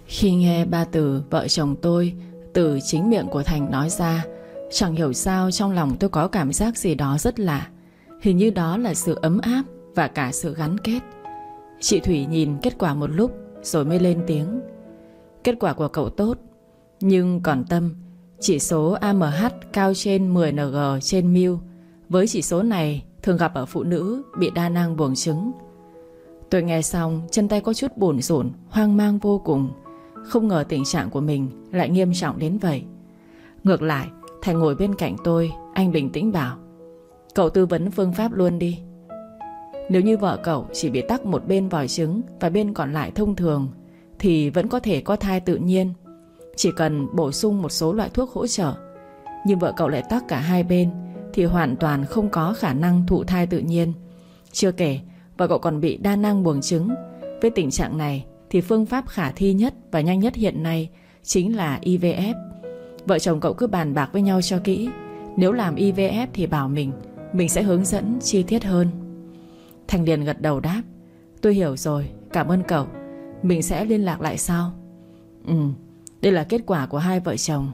Khi nghe ba từ vợ chồng tôi từ chính miệng của Thành nói ra, chẳng hiểu sao trong lòng tôi có cảm giác gì đó rất lạ. Hình như đó là sự ấm áp và cả sự gắn kết. Chị Thủy nhìn kết quả một lúc rồi mới lên tiếng. Kết quả của cậu tốt, nhưng còn Tâm, chỉ số AMH cao trên 10ng trên mil. Với chỉ số này thường gặp ở phụ nữ bị đa năng buồng trứng. Tôi nghe xong chân tay có chút bủn rủn, hoang mang vô cùng. Không ngờ tình trạng của mình lại nghiêm trọng đến vậy. Ngược lại, Thành ngồi bên cạnh tôi, anh bình tĩnh bảo: cậu tư vấn phương pháp luôn đi. Nếu như vợ cậu chỉ bị tắc một bên vòi trứng và bên còn lại thông thường thì vẫn có thể có thai tự nhiên, chỉ cần bổ sung một số loại thuốc hỗ trợ. Nhưng vợ cậu lại tắc cả hai bên thì hoàn toàn không có khả năng thụ thai tự nhiên. Chưa kể vợ cậu còn bị đa năng buồng trứng. Với tình trạng này thì phương pháp khả thi nhất và nhanh nhất hiện nay chính là IVF. Vợ chồng cậu cứ bàn bạc với nhau cho kỹ. Nếu làm IVF thì bảo mình sẽ hướng dẫn chi tiết hơn. Thành liền gật đầu đáp: tôi hiểu rồi, cảm ơn cậu. Mình sẽ liên lạc lại sau. Đây là kết quả của hai vợ chồng.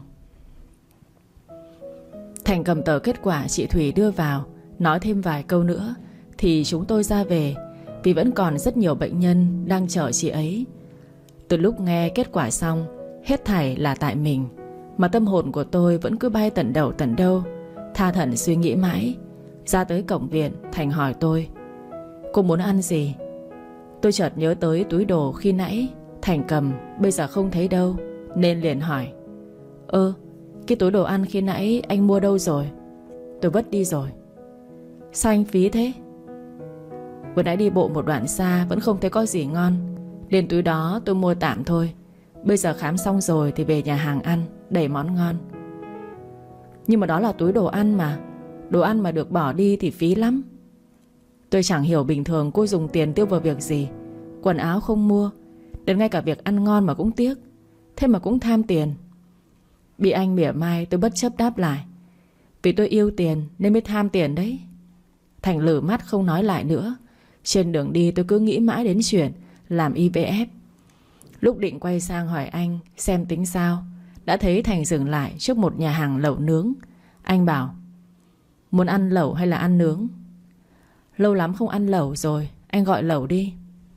Thành cầm tờ kết quả chị Thủy đưa vào, nói thêm vài câu nữa thì chúng tôi ra về, vì vẫn còn rất nhiều bệnh nhân đang chờ chị ấy. Từ lúc nghe kết quả xong, hết thảy là tại mình, mà tâm hồn của tôi vẫn cứ bay tận đầu tận đâu. Tha thẩn suy nghĩ mãi. Ra tới cổng viện, Thành hỏi tôi: cô muốn ăn gì? Tôi chợt nhớ tới túi đồ khi nãy Thành cầm bây giờ không thấy đâu, nên liền hỏi: cái túi đồ ăn khi nãy anh mua đâu rồi? Tôi vứt đi rồi. Sao anh phí thế? Vừa nãy đi bộ một đoạn xa vẫn không thấy có gì ngon, nên túi đó tôi mua tạm thôi. Bây giờ khám xong rồi thì về nhà hàng ăn, đầy món ngon. Nhưng mà đó là túi đồ ăn mà. Đồ ăn mà được bỏ đi thì phí lắm. Tôi chẳng hiểu bình thường cô dùng tiền tiêu vào việc gì. Quần áo không mua, đến ngay cả việc ăn ngon mà cũng tiếc. Thế mà cũng tham tiền. Bị anh mỉa mai, tôi bất chấp đáp lại: vì tôi yêu tiền nên mới tham tiền đấy. Thành lử mắt không nói lại nữa. Trên đường đi tôi cứ nghĩ mãi đến chuyện làm IVF. Lúc định quay sang hỏi anh xem tính sao, đã thấy Thành dừng lại trước một nhà hàng lẩu nướng. Anh bảo: muốn ăn lẩu hay là ăn nướng? Lâu lắm không ăn lẩu rồi, anh gọi lẩu đi.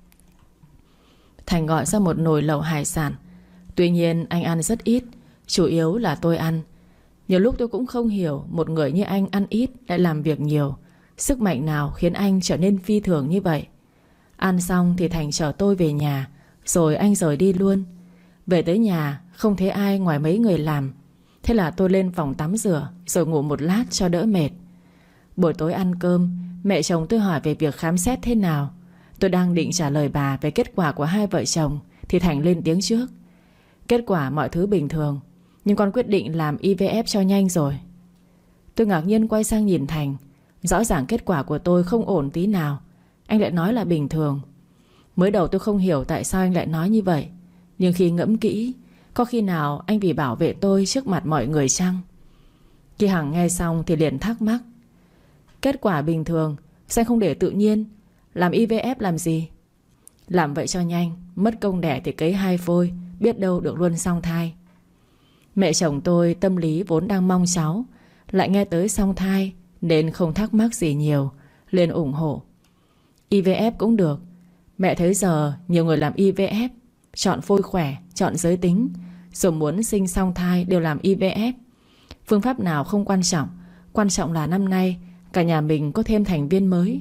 Thành gọi ra một nồi lẩu hải sản. Tuy nhiên anh ăn rất ít, chủ yếu là tôi ăn. Nhiều lúc tôi cũng không hiểu một người như anh ăn ít lại làm việc nhiều. Sức mạnh nào khiến anh trở nên phi thường như vậy? Ăn xong thì Thành chở tôi về nhà, rồi anh rời đi luôn. Về tới nhà không thấy ai ngoài mấy người làm. Thế là tôi lên phòng tắm rửa rồi ngủ một lát cho đỡ mệt. Buổi tối ăn cơm, mẹ chồng tôi hỏi về việc khám xét thế nào. Tôi đang định trả lời bà về kết quả của hai vợ chồng thì Thành lên tiếng trước: kết quả mọi thứ bình thường, nhưng con quyết định làm IVF cho nhanh rồi. Tôi ngạc nhiên quay sang nhìn Thành. Rõ ràng kết quả của tôi không ổn tí nào, anh lại nói là bình thường. Mới đầu tôi không hiểu tại sao anh lại nói như vậy, nhưng khi ngẫm kỹ, có khi nào anh vì bảo vệ tôi trước mặt mọi người chăng? Khi Hằng nghe xong thì liền thắc mắc: kết quả bình thường, sao anh không để tự nhiên? Làm IVF làm gì? Làm vậy cho nhanh, mất công đẻ thì cấy hai phôi, biết đâu được luôn song thai. Mẹ chồng tôi tâm lý vốn đang mong cháu, lại nghe tới song thai nên không thắc mắc gì nhiều, liền ủng hộ. IVF cũng được. Mẹ thấy giờ nhiều người làm IVF, chọn phôi khỏe, chọn giới tính, rồi muốn sinh song thai đều làm IVF. Phương pháp nào không quan trọng, quan trọng là năm nay cả nhà mình có thêm thành viên mới.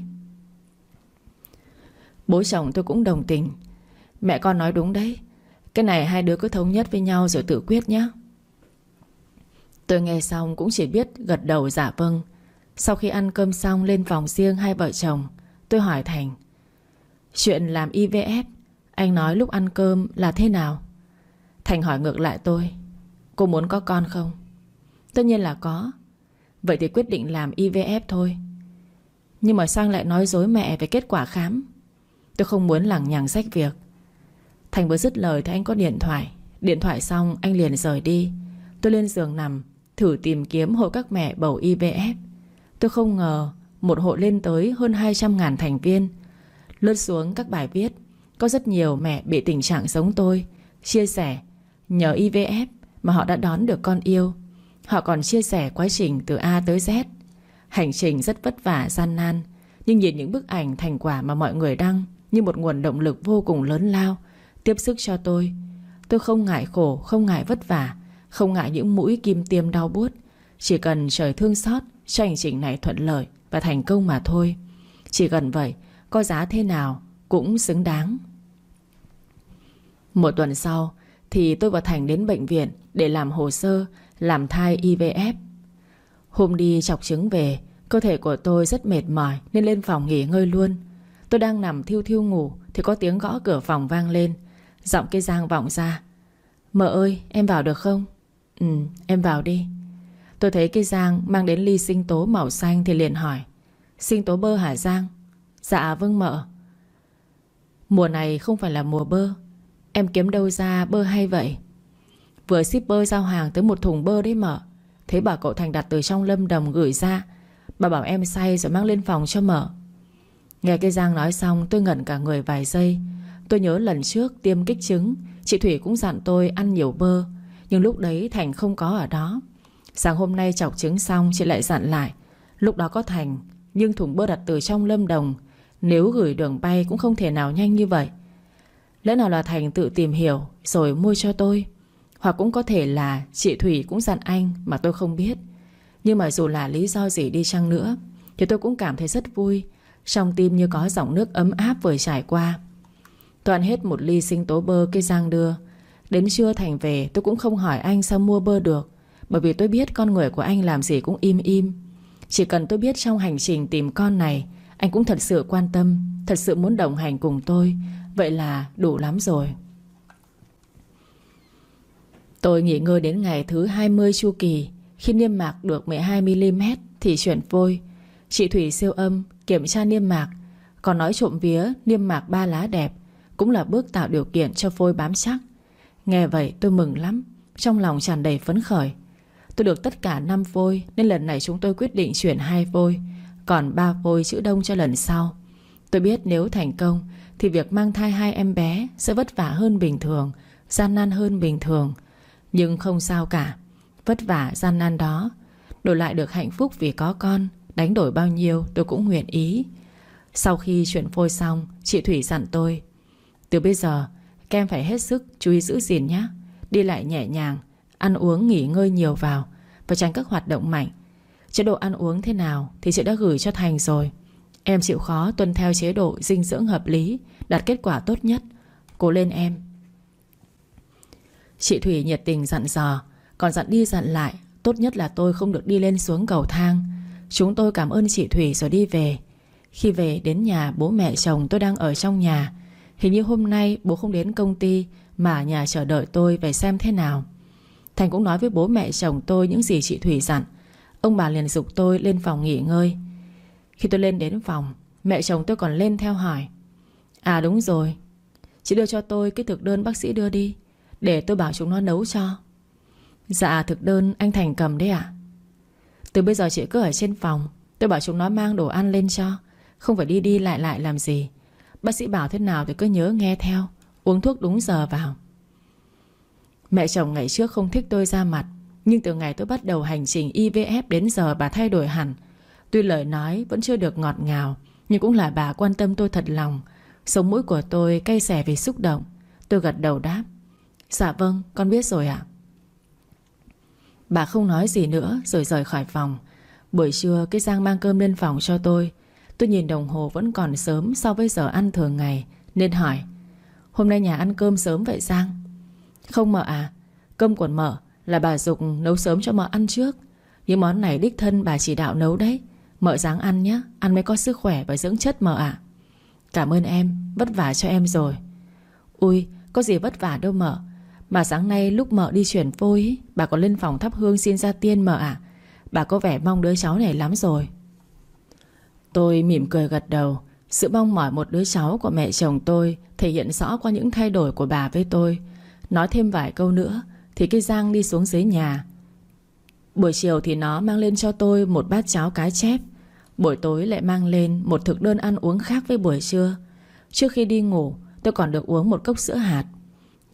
Bố chồng tôi cũng đồng tình: mẹ con nói đúng đấy, cái này hai đứa cứ thống nhất với nhau rồi tự quyết nhé. Tôi nghe xong cũng chỉ biết gật đầu dạ vâng. Sau khi ăn cơm xong lên phòng riêng hai vợ chồng, tôi hỏi Thành: chuyện làm IVF anh nói lúc ăn cơm là thế nào? Thành hỏi ngược lại tôi: cô muốn có con không? Tất nhiên là có. Vậy thì quyết định làm IVF thôi. Nhưng mà sao anh lại nói dối mẹ về kết quả khám? Tôi không muốn lằng nhằng rách việc. Thành vừa dứt lời thì anh có điện thoại. Điện thoại xong anh liền rời đi. Tôi lên giường nằm thử tìm kiếm hội các mẹ bầu IVF. Tôi không ngờ một hội lên tới hơn 200.000 thành viên. Lướt xuống các bài viết, có rất nhiều mẹ bị tình trạng giống tôi, chia sẻ nhờ IVF mà họ đã đón được con yêu. Họ còn chia sẻ quá trình từ A tới Z. Hành trình rất vất vả gian nan, nhưng nhìn những bức ảnh thành quả mà mọi người đăng như một nguồn động lực vô cùng lớn lao, tiếp sức cho tôi. Tôi không ngại khổ, không ngại vất vả, không ngại những mũi kim tiêm đau buốt. Chỉ cần trời thương xót cho hành trình này thuận lợi và thành công mà thôi. Chỉ cần vậy, có giá thế nào cũng xứng đáng. Một tuần sau thì tôi và Thành đến bệnh viện để làm hồ sơ làm thai IVF. Hôm đi chọc trứng về, cơ thể của tôi rất mệt mỏi nên lên phòng nghỉ ngơi luôn. Tôi đang nằm thiu thiu ngủ thì có tiếng gõ cửa phòng vang lên. Giọng cái Giang vọng ra: "Mợ ơi, em vào được không?" Em vào đi." Tôi thấy cái Giang mang đến ly sinh tố màu xanh thì liền hỏi: "Sinh tố bơ hả Giang?" "Dạ vâng mợ." "Mùa này không phải là mùa bơ. Em kiếm đâu ra bơ hay vậy?" "Vừa shipper giao hàng tới một thùng bơ đấy mợ. Thế bảo cậu Thành đặt từ trong Lâm Đồng gửi ra. Bà bảo em xay rồi mang lên phòng cho mợ." Nghe cái Giang nói xong tôi ngẩn cả người vài giây. Tôi nhớ lần trước tiêm kích trứng, chị Thủy cũng dặn tôi ăn nhiều bơ. Nhưng lúc đấy Thành không có ở đó. Sáng hôm nay chọc trứng xong chị lại dặn lại: lúc đó có Thành, nhưng thùng bơ đặt từ trong Lâm Đồng, nếu gửi đường bay cũng không thể nào nhanh như vậy. Lẽ nào là Thành tự tìm hiểu rồi mua cho tôi, hoặc cũng có thể là chị Thủy cũng dặn anh mà tôi không biết. Nhưng mà dù là lý do gì đi chăng nữa thì tôi cũng cảm thấy rất vui. Trong tim như có dòng nước ấm áp vừa trải qua. Tôi ăn hết một ly sinh tố bơ cái Giang đưa. Đến trưa Thành về tôi cũng không hỏi anh sao mua bơ được, bởi vì tôi biết con người của anh làm gì cũng im im. Chỉ cần tôi biết trong hành trình tìm con này anh cũng thật sự quan tâm, thật sự muốn đồng hành cùng tôi, vậy là đủ lắm rồi. Tôi nghỉ ngơi đến ngày thứ 20 chu kỳ. Khi niêm mạc được 12mm thì chuyển phôi. Chị Thủy siêu âm kiểm tra niêm mạc, còn nói trộm vía niêm mạc 3 lá đẹp, cũng là bước tạo điều kiện cho phôi bám chắc. Nghe vậy tôi mừng lắm, trong lòng tràn đầy phấn khởi. Tôi được tất cả 5 phôi, nên lần này chúng tôi quyết định chuyển 2 phôi, còn 3 phôi chữ đông cho lần sau. Tôi biết nếu thành công thì việc mang thai 2 em bé sẽ vất vả hơn bình thường, gian nan hơn bình thường. Nhưng không sao cả. Vất vả gian nan đó đổi lại được hạnh phúc vì có con, đánh đổi bao nhiêu tôi cũng nguyện ý. Sau khi chuyển phôi xong, chị Thủy dặn tôi: từ bây giờ các em phải hết sức chú ý giữ gìn nhé. Đi lại nhẹ nhàng, ăn uống nghỉ ngơi nhiều vào, và tránh các hoạt động mạnh. Chế độ ăn uống thế nào thì chị đã gửi cho Thành rồi. Em chịu khó tuân theo chế độ dinh dưỡng hợp lý, đạt kết quả tốt nhất. Cố lên em. Chị Thủy nhiệt tình dặn dò, còn dặn đi dặn lại tốt nhất là tôi không được đi lên xuống cầu thang. Chúng tôi cảm ơn chị Thủy rồi đi về. Khi về đến nhà, bố mẹ chồng tôi đang ở trong nhà. Hình như hôm nay bố không đến công ty mà ở nhà chờ đợi tôi về xem thế nào. Thành cũng nói với bố mẹ chồng tôi những gì chị Thủy dặn. Ông bà liền giục tôi lên phòng nghỉ ngơi. Khi tôi lên đến phòng, mẹ chồng tôi còn lên theo hỏi: à đúng rồi, chị đưa cho tôi cái thực đơn bác sĩ đưa đi, để tôi bảo chúng nó nấu cho. Dạ thực đơn anh Thành cầm đấy ạ. Từ bây giờ chị cứ ở trên phòng, tôi bảo chúng nó mang đồ ăn lên cho, không phải đi đi lại lại làm gì. Bác sĩ bảo thế nào thì cứ nhớ nghe theo, uống thuốc đúng giờ vào. Mẹ chồng ngày trước không thích tôi ra mặt, nhưng từ ngày tôi bắt đầu hành trình IVF đến giờ bà thay đổi hẳn. Tuy lời nói vẫn chưa được ngọt ngào, nhưng cũng là bà quan tâm tôi thật lòng. Sống mũi của tôi cay xè vì xúc động. Tôi gật đầu đáp: dạ vâng, con biết rồi ạ. Bà không nói gì nữa rồi rời khỏi phòng. Buổi trưa cái Giang mang cơm lên phòng cho tôi. Tôi nhìn đồng hồ vẫn còn sớm so với giờ ăn thường ngày, nên hỏi: hôm nay nhà ăn cơm sớm vậy Giang? Không mợ à, cơm của mợ là bà giục nấu sớm cho mợ ăn trước. Những món này đích thân bà chỉ đạo nấu đấy. Mợ ráng ăn nhé, ăn mới có sức khỏe và dưỡng chất mợ ạ. Cảm ơn em, vất vả cho em rồi. Ui, có gì vất vả đâu mợ. Mà sáng nay lúc mợ đi chuyển phôi ý, bà còn lên phòng thắp hương xin gia tiên mợ ạ. Bà có vẻ mong đứa cháu này lắm rồi. Tôi mỉm cười gật đầu. Sự mong mỏi một đứa cháu của mẹ chồng tôi thể hiện rõ qua những thay đổi của bà với tôi. Nói thêm vài câu nữa thì cái Giang đi xuống dưới nhà. Buổi chiều thì nó mang lên cho tôi một bát cháo cá chép. Buổi tối lại mang lên một thực đơn ăn uống khác với buổi trưa. Trước khi đi ngủ tôi còn được uống một cốc sữa hạt.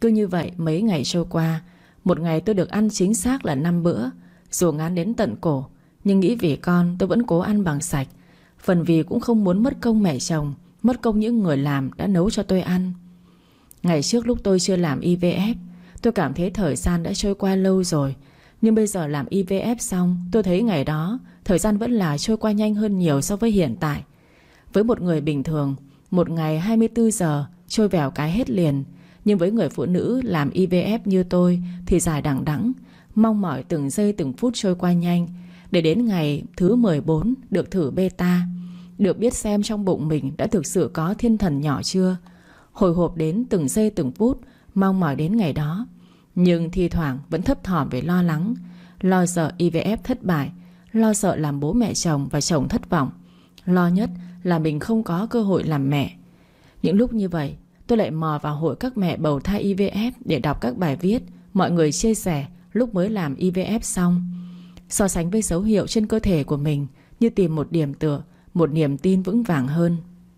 Cứ như vậy mấy ngày trôi qua. Một ngày tôi được ăn chính xác là 5 bữa. Dù ngán đến tận cổ, nhưng nghĩ vì con tôi vẫn cố ăn bằng sạch. Phần vì cũng không muốn mất công mẹ chồng, mất công những người làm đã nấu cho tôi ăn. Ngày trước lúc tôi chưa làm IVF, tôi cảm thấy thời gian đã trôi qua lâu rồi. Nhưng bây giờ làm IVF xong, tôi thấy ngày đó thời gian vẫn là trôi qua nhanh hơn nhiều so với hiện tại. Với một người bình thường, một ngày 24 giờ trôi vèo cái hết liền. Nhưng với người phụ nữ làm IVF như tôi thì dài đằng đẵng, mong mỏi từng giây từng phút trôi qua nhanh. Để đến ngày thứ 14 được thử beta, được biết xem trong bụng mình đã thực sự có thiên thần nhỏ chưa. Hồi hộp đến từng giây từng phút, mong mỏi đến ngày đó. Nhưng thi thoảng vẫn thấp thỏm về lo lắng. Lo sợ IVF thất bại, lo sợ làm bố mẹ chồng và chồng thất vọng, lo nhất là mình không có cơ hội làm mẹ. Những lúc như vậy, tôi lại mò vào hội các mẹ bầu thai IVF để đọc các bài viết mọi người chia sẻ lúc mới làm IVF xong. So sánh với dấu hiệu trên cơ thể của mình, như tìm một điểm tựa, một niềm tin vững vàng hơn.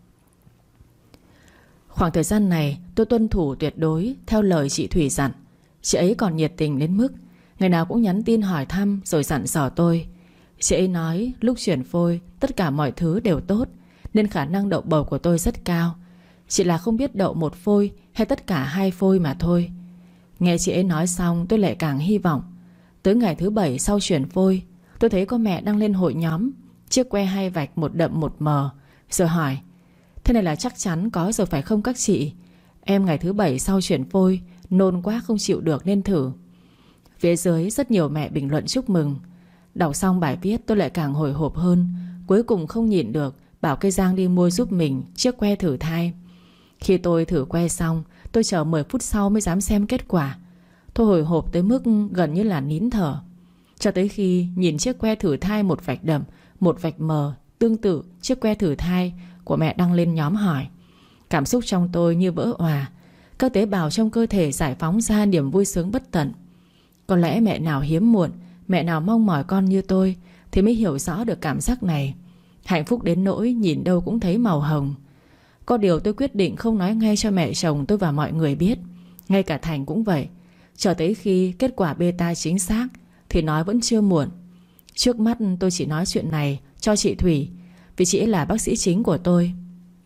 Khoảng thời gian này tôi tuân thủ tuyệt đối theo lời chị Thủy dặn. Chị ấy còn nhiệt tình đến mức ngày nào cũng nhắn tin hỏi thăm rồi dặn dò tôi. Chị ấy nói lúc chuyển phôi tất cả mọi thứ đều tốt, nên khả năng đậu bầu của tôi rất cao. Chỉ là không biết đậu một phôi hay tất cả 2 phôi mà thôi. Nghe chị ấy nói xong tôi lại càng hy vọng. Tới ngày thứ 7 sau chuyển phôi, tôi thấy có mẹ đăng lên hội nhóm chiếc que 2 vạch một đậm một mờ, rồi hỏi: thế này là chắc chắn có rồi phải không các chị? Em ngày thứ 7 sau chuyển phôi, nôn quá không chịu được nên thử. Phía dưới rất nhiều mẹ bình luận chúc mừng. Đọc xong bài viết tôi lại càng hồi hộp hơn. Cuối cùng không nhịn được, bảo cây Giang đi mua giúp mình chiếc que thử thai. Khi tôi thử que xong, tôi chờ 10 phút sau mới dám xem kết quả. Tôi hồi hộp tới mức gần như là nín thở. Cho tới khi nhìn chiếc que thử thai một vạch đậm, một vạch mờ, tương tự chiếc que thử thai của mẹ đăng lên nhóm hỏi. Cảm xúc trong tôi như vỡ òa. Các tế bào trong cơ thể giải phóng ra niềm vui sướng bất tận. Có lẽ mẹ nào hiếm muộn, mẹ nào mong mỏi con như tôi thì mới hiểu rõ được cảm giác này. Hạnh phúc đến nỗi nhìn đâu cũng thấy màu hồng. Có điều tôi quyết định không nói ngay cho mẹ chồng tôi và mọi người biết. Ngay cả Thành cũng vậy. Chờ tới khi kết quả beta chính xác thì nói vẫn chưa muộn. Trước mắt tôi chỉ nói chuyện này cho chị Thủy, vì chị ấy là bác sĩ chính của tôi.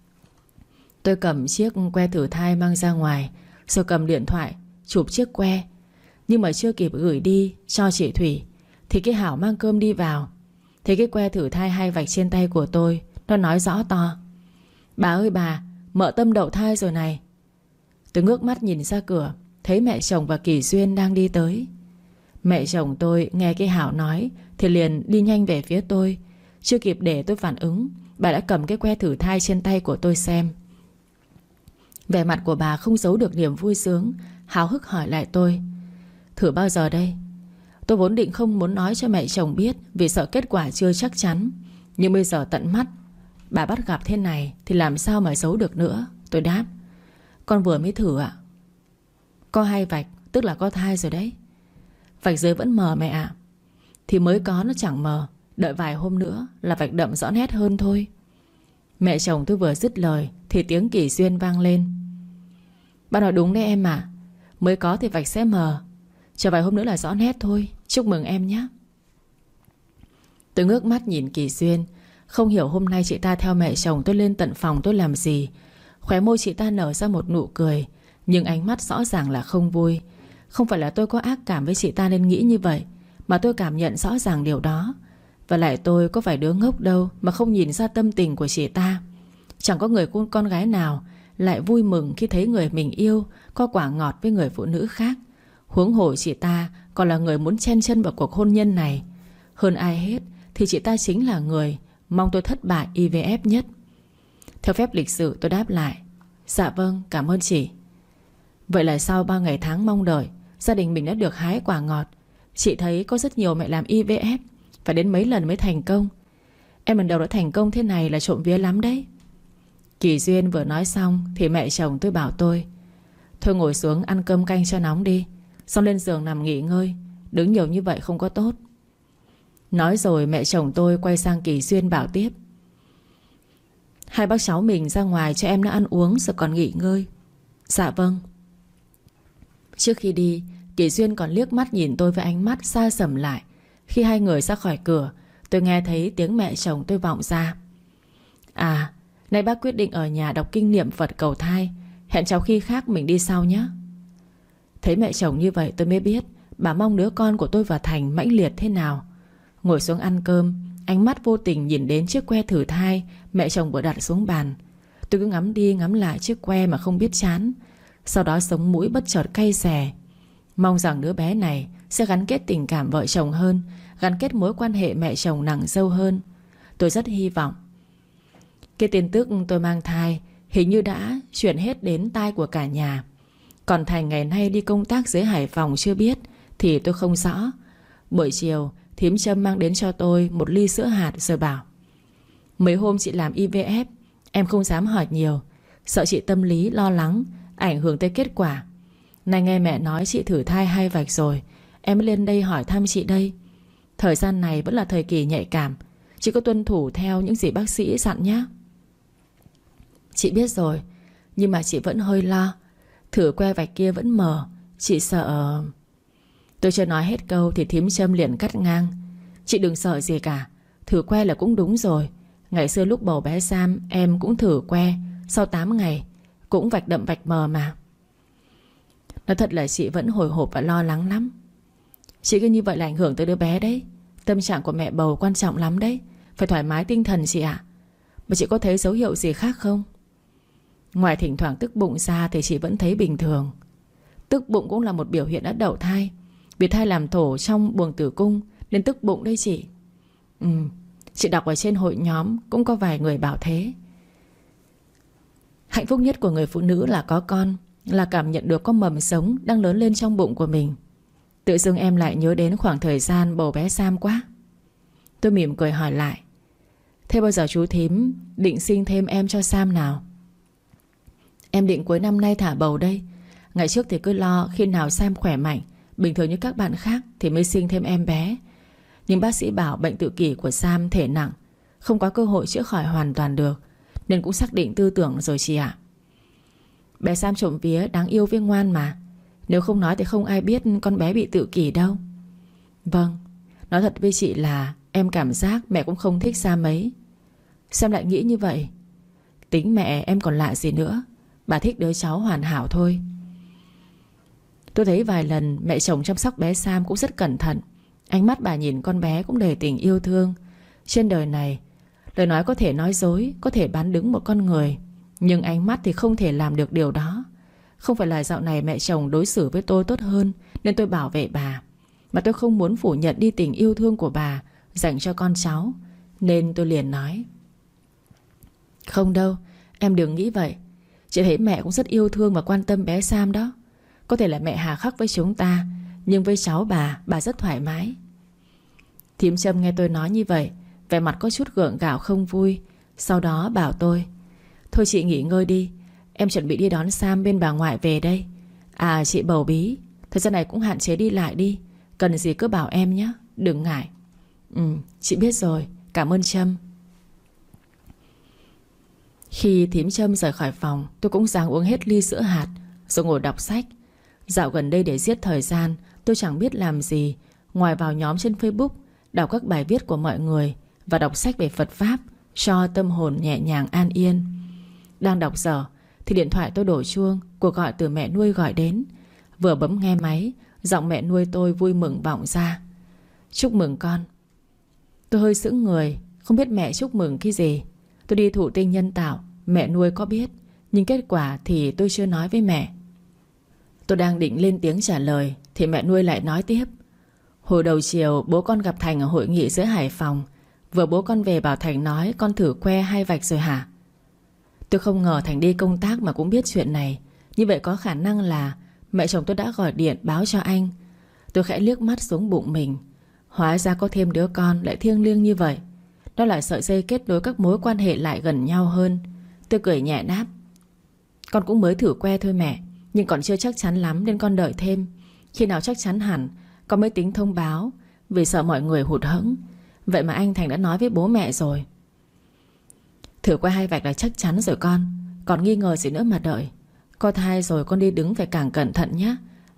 Tôi cầm chiếc que thử thai mang ra ngoài, rồi cầm điện thoại chụp chiếc que. Nhưng mà chưa kịp gửi đi cho chị Thủy thì cái Hảo mang cơm đi vào. Thì cái que thử thai 2 vạch trên tay của tôi, nó nói rõ to: bà ơi bà, mợ Tâm đậu thai rồi này. Tôi ngước mắt nhìn ra cửa, thấy mẹ chồng và Kỳ Duyên đang đi tới. Mẹ chồng tôi nghe cái Hảo nói thì liền đi nhanh về phía tôi. Chưa kịp để tôi phản ứng, bà đã cầm cái que thử thai trên tay của tôi xem. Vẻ mặt của bà không giấu được niềm vui sướng, háo hức hỏi lại tôi: thử bao giờ đây? Tôi vốn định không muốn nói cho mẹ chồng biết, vì sợ kết quả chưa chắc chắn. Nhưng bây giờ tận mắt bà bắt gặp thế này thì làm sao mà giấu được nữa. Tôi đáp: con vừa mới thử ạ. Có 2 vạch, tức là có thai rồi đấy. Vạch dưới vẫn mờ mẹ ạ. Thì mới có nó chẳng mờ, đợi vài hôm nữa là vạch đậm rõ nét hơn thôi. Mẹ chồng tôi vừa dứt lời thì tiếng Kỳ Duyên vang lên: bà nói đúng đấy em ạ. Mới có thì vạch sẽ mờ, chờ vài hôm nữa là rõ nét thôi. Chúc mừng em nhé. Tôi ngước mắt nhìn Kỳ Duyên. Không hiểu hôm nay chị ta theo mẹ chồng tôi lên tận phòng tôi làm gì. Khóe môi chị ta nở ra một nụ cười, nhưng ánh mắt rõ ràng là không vui. Không phải là tôi có ác cảm với chị ta nên nghĩ như vậy, mà tôi cảm nhận rõ ràng điều đó. Và lại tôi có phải đứa ngốc đâu mà không nhìn ra tâm tình của chị ta. Chẳng có người con gái nào lại vui mừng khi thấy người mình yêu có quả ngọt với người phụ nữ khác. Huống hồ chị ta còn là người muốn chen chân vào cuộc hôn nhân này. Hơn ai hết thì chị ta chính là người mong tôi thất bại IVF nhất. Theo phép lịch sự tôi đáp lại: dạ vâng, cảm ơn chị. Vậy là sau 3 ngày tháng mong đợi, gia đình mình đã được hái quả ngọt. Chị thấy có rất nhiều mẹ làm IVF phải đến mấy lần mới thành công. Em lần đầu đã thành công thế này là trộm vía lắm đấy. Kỳ Duyên vừa nói xong thì mẹ chồng tôi bảo tôi: thôi ngồi xuống ăn cơm canh cho nóng đi, xong lên giường nằm nghỉ ngơi. Đứng nhiều như vậy không có tốt. Nói rồi mẹ chồng tôi quay sang Kỳ Duyên bảo tiếp: hai bác cháu mình ra ngoài cho em nó ăn uống rồi còn nghỉ ngơi. Dạ vâng. Trước khi đi, Kỳ Duyên còn liếc mắt nhìn tôi với ánh mắt xa sầm lại. Khi hai người ra khỏi cửa, tôi nghe thấy tiếng mẹ chồng tôi vọng ra: "À, nay bác quyết định ở nhà đọc kinh niệm Phật cầu thai. Hẹn cháu khi khác mình đi sau nhé." Thấy mẹ chồng như vậy tôi mới biết bà mong đứa con của tôi và Thành mãnh liệt thế nào. Ngồi xuống ăn cơm, ánh mắt vô tình nhìn đến chiếc que thử thai mẹ chồng vừa đặt xuống bàn. Tôi cứ ngắm đi ngắm lại chiếc que mà không biết chán. Sau đó sống mũi bất chợt cay xè. Mong rằng đứa bé này sẽ gắn kết tình cảm vợ chồng hơn, gắn kết mối quan hệ mẹ chồng nàng dâu hơn. Tôi rất hy vọng. Cái tin tức tôi mang thai hình như đã chuyển hết đến tai của cả nhà. Còn Thành ngày nay đi công tác dưới Hải Phòng chưa biết thì tôi không rõ. Buổi chiều thím Trâm mang đến cho tôi một ly sữa hạt rồi bảo: "Mấy hôm chị làm IVF, em không dám hỏi nhiều, sợ chị tâm lý lo lắng, ảnh hưởng tới kết quả. Nay nghe mẹ nói chị thử thai 2 vạch rồi, em mới lên đây hỏi thăm chị đây. Thời gian này vẫn là thời kỳ nhạy cảm, chị có tuân thủ theo những gì bác sĩ dặn nhé." "Chị biết rồi, nhưng mà chị vẫn hơi lo. Thử que vạch kia vẫn mờ, chị sợ..." Tôi chưa nói hết câu thì thím Trâm liền cắt ngang: "Chị đừng sợ gì cả, thử que là cũng đúng rồi. Ngày xưa lúc bầu bé Sam em cũng thử que, sau 8 ngày cũng vạch đậm vạch mờ mà." Nói thật là chị vẫn hồi hộp và lo lắng lắm. Chị cứ như vậy là ảnh hưởng tới đứa bé đấy. Tâm trạng của mẹ bầu quan trọng lắm đấy. Phải thoải mái tinh thần chị ạ. Mà chị có thấy dấu hiệu gì khác không? Ngoài thỉnh thoảng tức bụng ra thì chị vẫn thấy bình thường. Tức bụng cũng là một biểu hiện đã đậu thai, vì thai làm thổ trong buồng tử cung nên tức bụng đấy chị. Chị đọc ở trên hội nhóm cũng có vài người bảo thế. Hạnh phúc nhất của người phụ nữ là có con, là cảm nhận được có mầm sống đang lớn lên trong bụng của mình. Tự dưng em lại nhớ đến khoảng thời gian bầu bé Sam quá. Tôi mỉm cười hỏi lại: "Thế bao giờ chú thím định sinh thêm em cho Sam nào?" "Em định cuối năm nay thả bầu đây. Ngày trước thì cứ lo khi nào Sam khỏe mạnh, bình thường như các bạn khác thì mới sinh thêm em bé. Nhưng bác sĩ bảo bệnh tự kỷ của Sam thể nặng, không có cơ hội chữa khỏi hoàn toàn được, nên cũng xác định tư tưởng rồi chị ạ. Bé Sam trộm vía đáng yêu với ngoan mà. Nếu không nói thì không ai biết con bé bị tự kỷ đâu." "Vâng, nói thật với chị là em cảm giác mẹ cũng không thích Sam mấy." "Sam lại nghĩ như vậy?" "Tính mẹ em còn lạ gì nữa, bà thích đứa cháu hoàn hảo thôi." Tôi thấy vài lần mẹ chồng chăm sóc bé Sam cũng rất cẩn thận. Ánh mắt bà nhìn con bé cũng đầy tình yêu thương. Trên đời này, lời nói có thể nói dối, có thể bán đứng một con người, nhưng ánh mắt thì không thể làm được điều đó. Không phải là dạo này mẹ chồng đối xử với tôi tốt hơn nên tôi bảo vệ bà, mà tôi không muốn phủ nhận đi tình yêu thương của bà dành cho con cháu. Nên tôi liền nói: "Không đâu, em đừng nghĩ vậy. Chị thấy mẹ cũng rất yêu thương và quan tâm bé Sam đó. Có thể là mẹ hà khắc với chúng ta, nhưng với cháu bà rất thoải mái." Thím Trâm nghe tôi nói như vậy, vẻ mặt có chút gượng gạo không vui. Sau đó bảo tôi: "Thôi chị nghỉ ngơi đi, em chuẩn bị đi đón Sam bên bà ngoại về đây. À chị bầu bí, thời gian này cũng hạn chế đi lại đi. Cần gì cứ bảo em nhé, đừng ngại." Chị biết rồi, cảm ơn Trâm." Khi thím Trâm rời khỏi phòng, tôi cũng ráng uống hết ly sữa hạt rồi ngồi đọc sách. Dạo gần đây để giết thời gian, tôi chẳng biết làm gì ngoài vào nhóm trên Facebook, đọc các bài viết của mọi người và đọc sách về Phật Pháp cho tâm hồn nhẹ nhàng an yên. Đang đọc dở thì điện thoại tôi đổ chuông, cuộc gọi từ mẹ nuôi gọi đến. Vừa bấm nghe máy, giọng mẹ nuôi tôi vui mừng vọng ra: "Chúc mừng con." Tôi hơi sững người, không biết mẹ chúc mừng cái gì. Tôi đi thụ tinh nhân tạo, mẹ nuôi có biết, nhưng kết quả thì tôi chưa nói với mẹ. Tôi đang định lên tiếng trả lời thì mẹ nuôi lại nói tiếp: "Hồi đầu chiều bố con gặp Thành ở hội nghị dưới Hải Phòng. Vừa bố con về bảo Thành nói con thử que 2 vạch rồi hả?" Tôi không ngờ Thành đi công tác mà cũng biết chuyện này. Như vậy có khả năng là mẹ chồng tôi đã gọi điện báo cho anh. Tôi khẽ liếc mắt xuống bụng mình. Hóa ra có thêm đứa con lại thiêng liêng như vậy. Đó là sợi dây kết nối các mối quan hệ lại gần nhau hơn. Tôi cười nhẹ đáp: "Con cũng mới thử que thôi mẹ, nhưng còn chưa chắc chắn lắm nên con đợi thêm. Khi nào chắc chắn hẳn con mới tính thông báo, vì sợ mọi người hụt hẫng. Vậy mà anh Thành đã nói với bố mẹ rồi." "Thử que 2 vạch là chắc chắn rồi con, còn nghi ngờ gì nữa mà đợi. Có thai rồi con đi đứng phải càng cẩn thận nhé.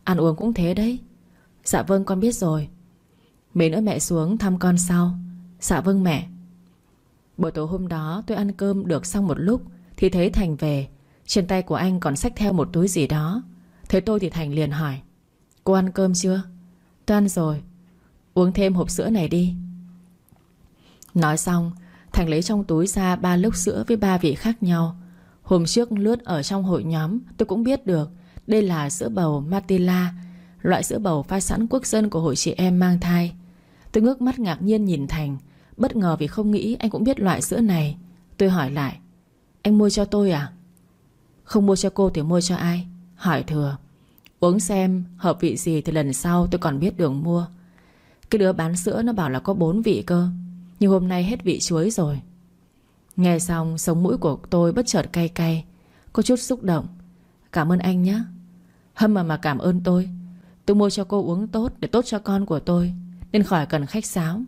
Ăn uống cũng thế đấy. Dạ vâng con biết rồi. Mấy nữa mẹ xuống thăm con sau. Dạ vâng mẹ. Buổi tối hôm đó tôi ăn cơm được xong một lúc thì thấy Thành về. Trên tay của anh còn xách theo một túi gì đó. Thấy tôi thì Thành liền hỏi: Cô ăn cơm chưa? Tôi ăn rồi. Uống thêm hộp sữa này đi. Nói xong Thành lấy trong túi ra 3 lốc sữa với 3 vị khác nhau. Hôm trước lướt ở trong hội nhóm tôi cũng biết được đây là sữa bầu Matila, loại sữa bầu pha sẵn quốc dân của hội chị em mang thai. Tôi ngước mắt ngạc nhiên nhìn Thành, bất ngờ vì không nghĩ anh cũng biết loại sữa này. Tôi hỏi lại: Anh mua cho tôi à? Không mua cho cô thì mua cho ai? Hỏi thừa. Uống xem hợp vị gì thì lần sau tôi còn biết đường mua. Cái đứa bán sữa nó bảo là có 4 vị cơ, nhưng hôm nay hết vị chuối rồi. Nghe xong sống mũi của tôi bất chợt cay cay, có chút xúc động. Cảm ơn anh nhé. Hâm mà cảm ơn tôi. Tôi mua cho cô uống tốt để tốt cho con của tôi, nên khỏi cần khách sáo.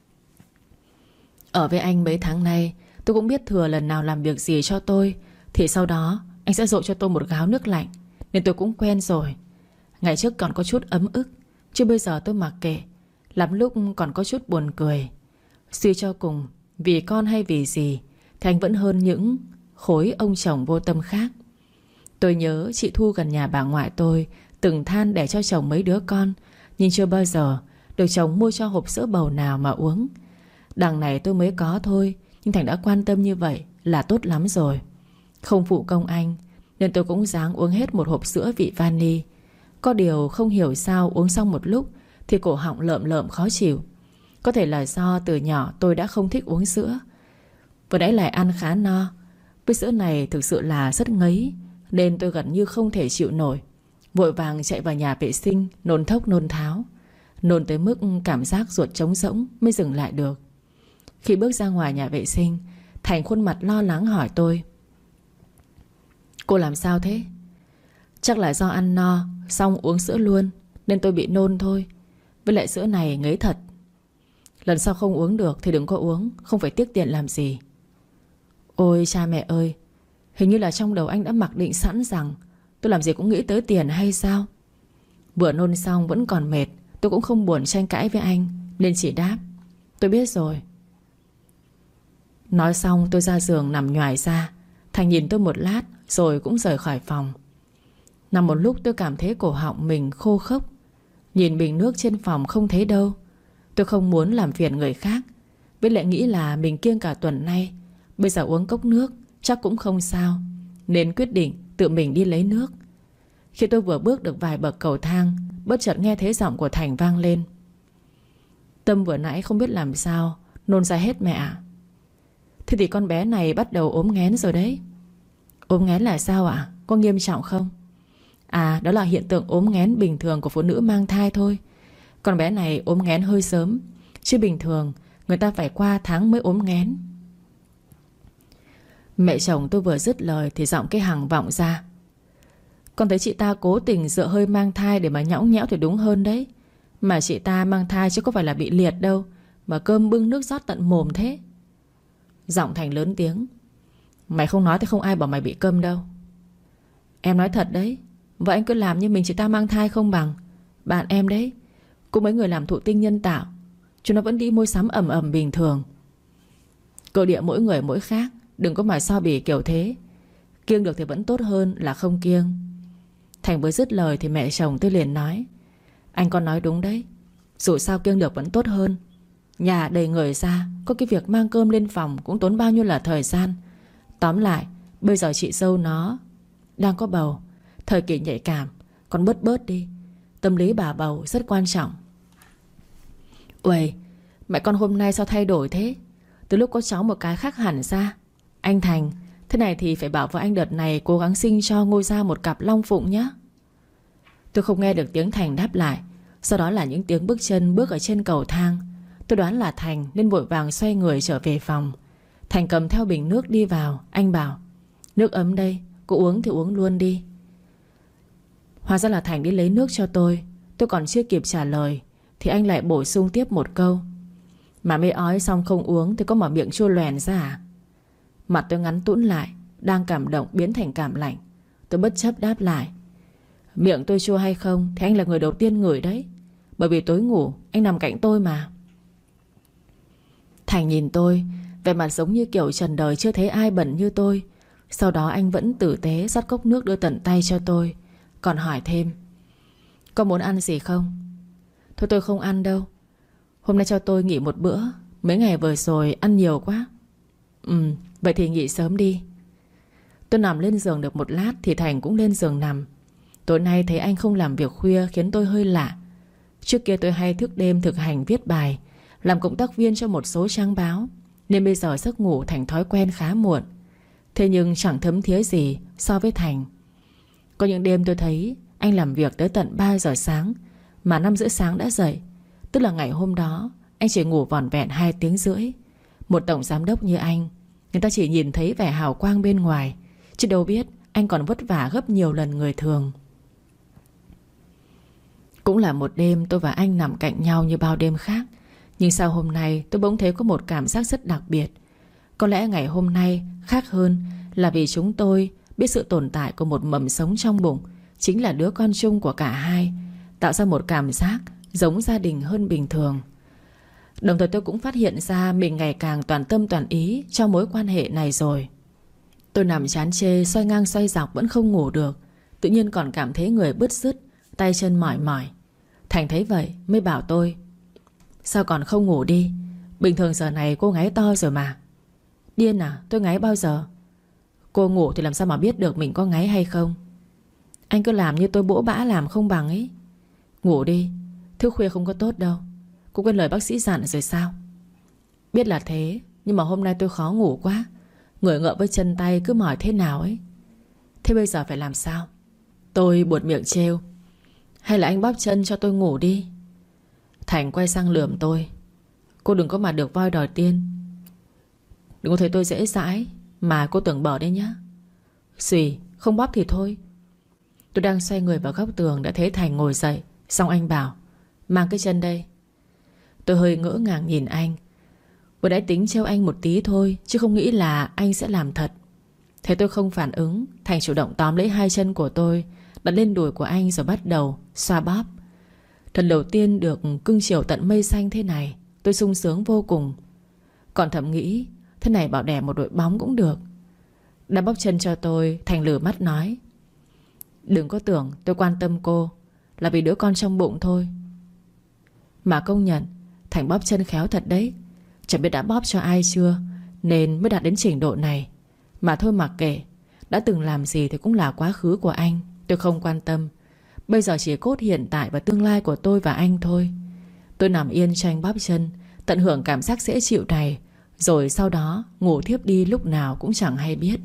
Ở với anh mấy tháng nay tôi cũng biết thừa lần nào làm việc gì cho tôi thì sau đó anh sẽ dội cho tôi một gáo nước lạnh, nên tôi cũng quen rồi. Ngày trước còn có chút ấm ức, chứ bây giờ tôi mặc kệ. Lắm lúc còn có chút buồn cười. Suy cho cùng, vì con hay vì gì thì anh vẫn hơn những khối ông chồng vô tâm khác. Tôi nhớ chị Thu gần nhà bà ngoại tôi từng than đẻ cho chồng mấy đứa con, nhưng chưa bao giờ được chồng mua cho hộp sữa bầu nào mà uống. Đằng này tôi mới có thôi, nhưng Thành đã quan tâm như vậy là tốt lắm rồi. Không phụ công anh, nên tôi cũng ráng uống hết một hộp sữa vị vani. Có điều không hiểu sao uống xong một lúc thì cổ họng lợm lợm khó chịu. Có thể là do từ nhỏ tôi đã không thích uống sữa. Vừa nãy lại ăn khá no. Với sữa này thực sự là rất ngấy, nên tôi gần như không thể chịu nổi. Vội vàng chạy vào nhà vệ sinh, nôn thốc nôn tháo. Nôn tới mức cảm giác ruột trống rỗng mới dừng lại được. Khi bước ra ngoài nhà vệ sinh, Thành khuôn mặt lo lắng hỏi tôi: Cô làm sao thế? Chắc là do ăn no xong uống sữa luôn, nên tôi bị nôn thôi. Với lại sữa này ngấy thật. Lần sau không uống được thì đừng có uống, không phải tiếc tiền làm gì. Ôi cha mẹ ơi, hình như là trong đầu anh đã mặc định sẵn rằng tôi làm gì cũng nghĩ tới tiền hay sao? Vừa nôn xong vẫn còn mệt, tôi cũng không buồn tranh cãi với anh, nên chỉ đáp: Tôi biết rồi. Nói xong tôi ra giường nằm nhoài ra. Thành nhìn tôi một lát rồi cũng rời khỏi phòng. Nằm một lúc tôi cảm thấy cổ họng mình khô khốc. Nhìn bình nước trên phòng không thấy đâu. Tôi không muốn làm phiền người khác, với lại nghĩ là mình kiêng cả tuần nay, bây giờ uống cốc nước chắc cũng không sao, nên quyết định tự mình đi lấy nước. Khi tôi vừa bước được vài bậc cầu thang, bất chợt nghe thấy giọng của Thành vang lên: Tâm vừa nãy không biết làm sao nôn ra hết mẹ ạ. Thế thì con bé này bắt đầu ốm nghén rồi đấy. Ốm nghén là sao ạ? Có nghiêm trọng không? À, đó là hiện tượng ốm nghén bình thường của phụ nữ mang thai thôi. Con bé này ốm nghén hơi sớm, chứ bình thường người ta phải qua tháng mới ốm nghén. Mẹ chồng tôi vừa dứt lời thì giọng cái Hằng vọng ra: Con thấy chị ta cố tình dựa hơi mang thai để mà nhõng nhẽo thì đúng hơn đấy. Mà chị ta mang thai chứ có phải là bị liệt đâu, mà cơm bưng nước rót tận mồm thế. Giọng Thành lớn tiếng: Mày không nói thì không ai bảo mày bị câm đâu. Em nói thật đấy. Vậy anh cứ làm như mình chị ta mang thai không bằng. Bạn em đấy, cũng mấy người làm thụ tinh nhân tạo, chúng nó vẫn đi mua sắm ầm ầm bình thường. Cơ địa mỗi người mỗi khác, đừng có mà so bì kiểu thế. Kiêng được thì vẫn tốt hơn là không kiêng. Thành vừa dứt lời thì mẹ chồng tôi liền nói: Anh con nói đúng đấy, dù sao kiêng được vẫn tốt hơn. Nhà đầy người ra, có cái việc mang cơm lên phòng cũng tốn bao nhiêu là thời gian. Tóm lại, bây giờ chị dâu nó đang có bầu, thời kỳ nhạy cảm, con bớt bớt đi. Tâm lý bà bầu rất quan trọng. Uầy, mẹ con hôm nay sao thay đổi thế? Từ lúc có cháu một cái khác hẳn ra. Anh Thành, thế này thì phải bảo vợ anh đợt này cố gắng sinh cho Ngôi Ra một cặp long phụng nhé. Tôi không nghe được tiếng Thành đáp lại. Sau đó là những tiếng bước chân bước ở trên cầu thang. Tôi đoán là Thành nên vội vàng xoay người trở về phòng. Thành cầm theo bình nước đi vào. Anh bảo: Nước ấm đây, cô uống thì uống luôn đi. Hóa ra là Thành đi lấy nước cho tôi. Tôi còn chưa kịp trả lời thì anh lại bổ sung tiếp một câu: Mà mê ói xong không uống thì có mở miệng chua loèn ra à? Mặt tôi ngắn tũn lại, đang cảm động biến thành cảm lạnh. Tôi bất chấp đáp lại: Miệng tôi chua hay không thì anh là người đầu tiên ngửi đấy. Bởi vì tối ngủ anh nằm cạnh tôi mà. Thành nhìn tôi, vẻ mặt giống như kiểu trần đời chưa thấy ai bẩn như tôi. Sau đó anh vẫn tử tế rót cốc nước đưa tận tay cho tôi, còn hỏi thêm: có muốn ăn gì không? Thôi tôi không ăn đâu. Hôm nay cho tôi nghỉ một bữa. Mấy ngày vừa rồi ăn nhiều quá. Vậy thì nghỉ sớm đi. Tôi nằm lên giường được một lát thì Thành cũng lên giường nằm. Tối nay thấy anh không làm việc khuya khiến tôi hơi lạ. Trước kia tôi hay thức đêm thực hành viết bài, làm cộng tác viên cho một số trang báo, nên bây giờ giấc ngủ thành thói quen khá muộn. Thế nhưng chẳng thấm thía gì so với Thành. Có những đêm tôi thấy anh làm việc tới tận 3 giờ sáng mà 5 rưỡi sáng đã dậy. Tức là ngày hôm đó anh chỉ ngủ vỏn vẹn 2 tiếng rưỡi. Một tổng giám đốc như anh, người ta chỉ nhìn thấy vẻ hào quang bên ngoài, chứ đâu biết anh còn vất vả gấp nhiều lần người thường. Cũng là một đêm tôi và anh nằm cạnh nhau như bao đêm khác. Nhưng sao hôm nay tôi bỗng thấy có một cảm giác rất đặc biệt. Có lẽ ngày hôm nay khác hơn là vì chúng tôi biết sự tồn tại của một mầm sống trong bụng, chính là đứa con chung của cả hai, tạo ra một cảm giác giống gia đình hơn bình thường. Đồng thời tôi cũng phát hiện ra mình ngày càng toàn tâm toàn ý cho mối quan hệ này rồi. Tôi nằm chán chê, xoay ngang xoay dọc vẫn không ngủ được. Tự nhiên còn cảm thấy người bứt rứt, tay chân mỏi mỏi. Thành thấy vậy mới bảo tôi: sao còn không ngủ đi? Bình thường giờ này cô ngáy to rồi mà. Điên à, tôi ngáy bao giờ? Cô ngủ thì làm sao mà biết được mình có ngáy hay không? Anh cứ làm như tôi bỗ bã làm không bằng ấy. Ngủ đi, thức khuya không có tốt đâu. Cô quên lời bác sĩ dặn rồi sao? Biết là thế, nhưng mà hôm nay tôi khó ngủ quá. Người ngợp với chân tay cứ mỏi thế nào ấy. Thế bây giờ phải làm sao? Tôi buột miệng trêu: hay là anh bóp chân cho tôi ngủ đi. Thành quay sang lườm tôi: cô đừng có mà được voi đòi tiên. Đừng có thấy tôi dễ dãi mà cô tưởng bở đấy nhá. Xùi, không bóp thì thôi. Tôi đang xoay người vào góc tường đã thấy Thành ngồi dậy. Xong anh bảo: mang cái chân đây. Tôi hơi ngỡ ngàng nhìn anh. Vừa nãy tính trêu anh một tí thôi, chứ không nghĩ là anh sẽ làm thật. Thế tôi không phản ứng, Thành chủ động tóm lấy hai chân của tôi, đặt lên đùi của anh rồi bắt đầu xoa bóp. Lần đầu tiên được cưng chiều tận mây xanh thế này, tôi sung sướng vô cùng. Còn thầm nghĩ thế này bảo đẻ một đội bóng cũng được. Đã bóp chân cho tôi, Thành lử mắt nói: đừng có tưởng tôi quan tâm cô là vì đứa con trong bụng thôi. Mà công nhận Thành bóp chân khéo thật đấy. Chẳng biết đã bóp cho ai chưa nên mới đạt đến trình độ này. Mà thôi mặc kệ, đã từng làm gì thì cũng là quá khứ của anh, tôi không quan tâm. Bây giờ chỉ cốt hiện tại và tương lai của tôi và anh thôi. Tôi nằm yên cho anh bóp chân, tận hưởng cảm giác dễ chịu này, rồi sau đó ngủ thiếp đi lúc nào cũng chẳng hay biết.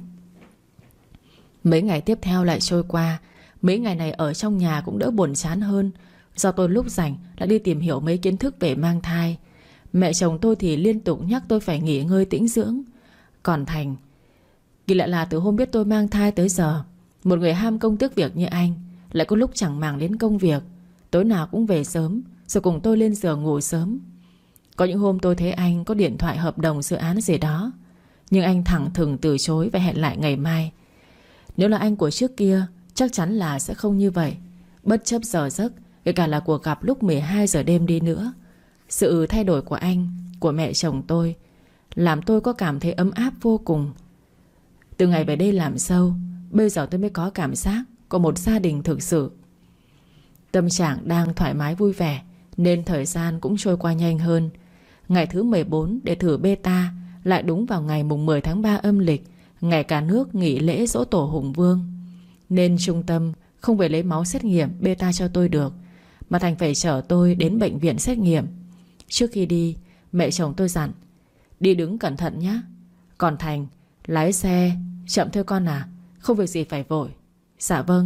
Mấy ngày tiếp theo lại trôi qua. Mấy ngày này ở trong nhà cũng đỡ buồn chán hơn, do tôi lúc rảnh đã đi tìm hiểu mấy kiến thức về mang thai. Mẹ chồng tôi thì liên tục nhắc tôi phải nghỉ ngơi tĩnh dưỡng. Còn Thành, kỳ lạ là từ hôm biết tôi mang thai tới giờ, một người ham công tiếc việc như anh lại có lúc chẳng màng đến công việc. Tối nào cũng về sớm, rồi cùng tôi lên giường ngủ sớm. Có những hôm tôi thấy anh có điện thoại hợp đồng dự án gì đó, nhưng anh thẳng thừng từ chối và hẹn lại ngày mai. Nếu là anh của trước kia chắc chắn là sẽ không như vậy. Bất chấp giờ giấc, kể cả là cuộc gặp lúc 12 giờ đêm đi nữa, sự thay đổi của anh, của mẹ chồng tôi làm tôi có cảm thấy ấm áp vô cùng. Từ ngày về đây làm sâu, bây giờ tôi mới có cảm giác có một gia đình thực sự. Tâm trạng đang thoải mái vui vẻ nên thời gian cũng trôi qua nhanh hơn. Ngày thứ 14 để thử beta lại đúng vào ngày mùng 10 tháng 3 âm lịch, ngày cả nước nghỉ lễ giỗ tổ Hùng Vương. Nên trung tâm không về lấy máu xét nghiệm beta cho tôi được, mà Thành phải chở tôi đến bệnh viện xét nghiệm. Trước khi đi, mẹ chồng tôi dặn: đi đứng cẩn thận nhé. Còn Thành, lái xe chậm thôi con à, không việc gì phải vội. Dạ vâng.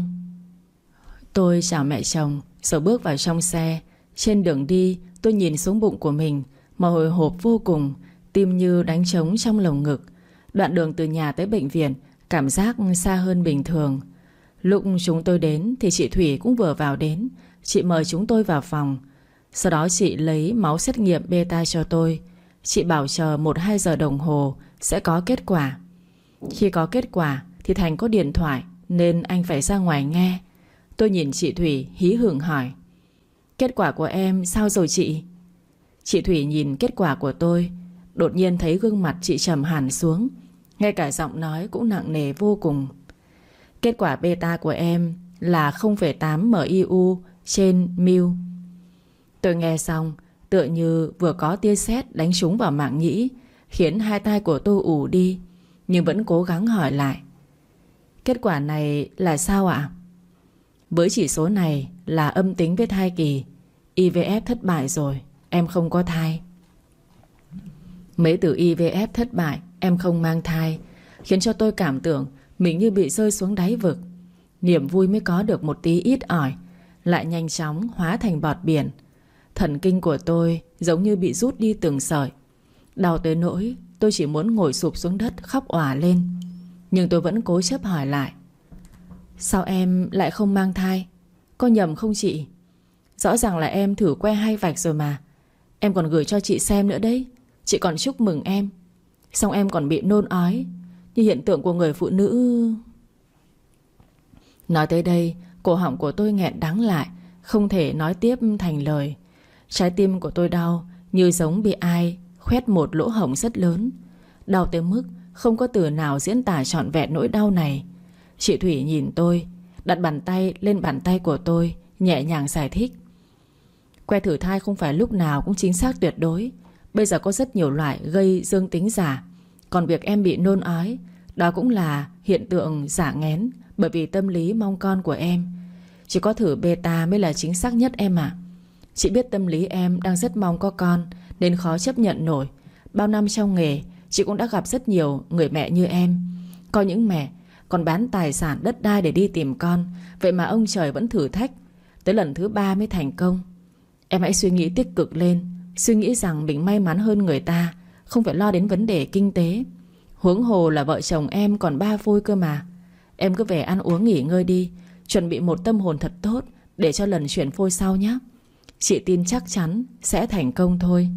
Tôi chào mẹ chồng rồi bước vào trong xe. Trên đường đi tôi nhìn xuống bụng của mình mà hồi hộp vô cùng, tim như đánh trống trong lồng ngực. Đoạn đường từ nhà tới bệnh viện cảm giác xa hơn bình thường. Lúc chúng tôi đến thì chị Thủy cũng vừa vào đến. Chị mời chúng tôi vào phòng. Sau đó chị lấy máu xét nghiệm beta cho tôi. Chị bảo chờ 1-2 giờ đồng hồ sẽ có kết quả. Khi có kết quả thì Thành có điện thoại nên anh phải ra ngoài nghe. Tôi nhìn chị Thủy hí hửng hỏi: Kết quả của em sao rồi chị? Chị Thủy nhìn kết quả của tôi, đột nhiên thấy gương mặt chị trầm hẳn xuống, ngay cả giọng nói cũng nặng nề vô cùng. Kết quả beta của em là 0,8 MIU trên mil. Tôi nghe xong tựa như vừa có tia sét đánh trúng vào màng nhĩ, khiến hai tai của tôi ù đi, nhưng vẫn cố gắng hỏi lại: Kết quả này là sao ạ? Với chỉ số này là âm tính với thai kỳ. IVF thất bại rồi, em không có thai. Mấy từ IVF thất bại, em không mang thai khiến cho tôi cảm tưởng mình như bị rơi xuống đáy vực. Niềm vui mới có được một tí ít ỏi lại nhanh chóng hóa thành bọt biển. Thần kinh của tôi giống như bị rút đi từng sợi. Đau tới nỗi tôi chỉ muốn ngồi sụp xuống đất khóc òa lên. Nhưng tôi vẫn cố chấp hỏi lại: Sao em lại không mang thai? Có nhầm không chị? Rõ ràng là em thử que 2 vạch rồi mà. Em còn gửi cho chị xem nữa đấy. Chị còn chúc mừng em. Xong em còn bị nôn ói, như hiện tượng của người phụ nữ. Nói tới đây, cổ họng của tôi nghẹn đắng lại, không thể nói tiếp thành lời. Trái tim của tôi đau, như giống bị ai khoét một lỗ hổng rất lớn. Đau tới mức không có từ nào diễn tả trọn vẹn nỗi đau này. Chị Thủy nhìn tôi, đặt bàn tay lên bàn tay của tôi, nhẹ nhàng giải thích: Que thử thai không phải lúc nào cũng chính xác tuyệt đối. Bây giờ có rất nhiều loại gây dương tính giả. Còn việc em bị nôn ói, đó cũng là hiện tượng giả nghén, bởi vì tâm lý mong con của em. Chỉ có thử beta mới là chính xác nhất em ạ. Chị biết tâm lý em đang rất mong có con, nên khó chấp nhận nổi. Bao năm trong nghề, chị cũng đã gặp rất nhiều người mẹ như em. Có những mẹ còn bán tài sản đất đai để đi tìm con. Vậy mà ông trời vẫn thử thách, tới lần thứ 3 mới thành công. Em hãy suy nghĩ tích cực lên, suy nghĩ rằng mình may mắn hơn người ta, không phải lo đến vấn đề kinh tế. Huống hồ là vợ chồng em còn 3 vui cơ mà. Em cứ về ăn uống nghỉ ngơi đi, chuẩn bị một tâm hồn thật tốt để cho lần chuyển phôi sau nhé. Chị tin chắc chắn sẽ thành công thôi.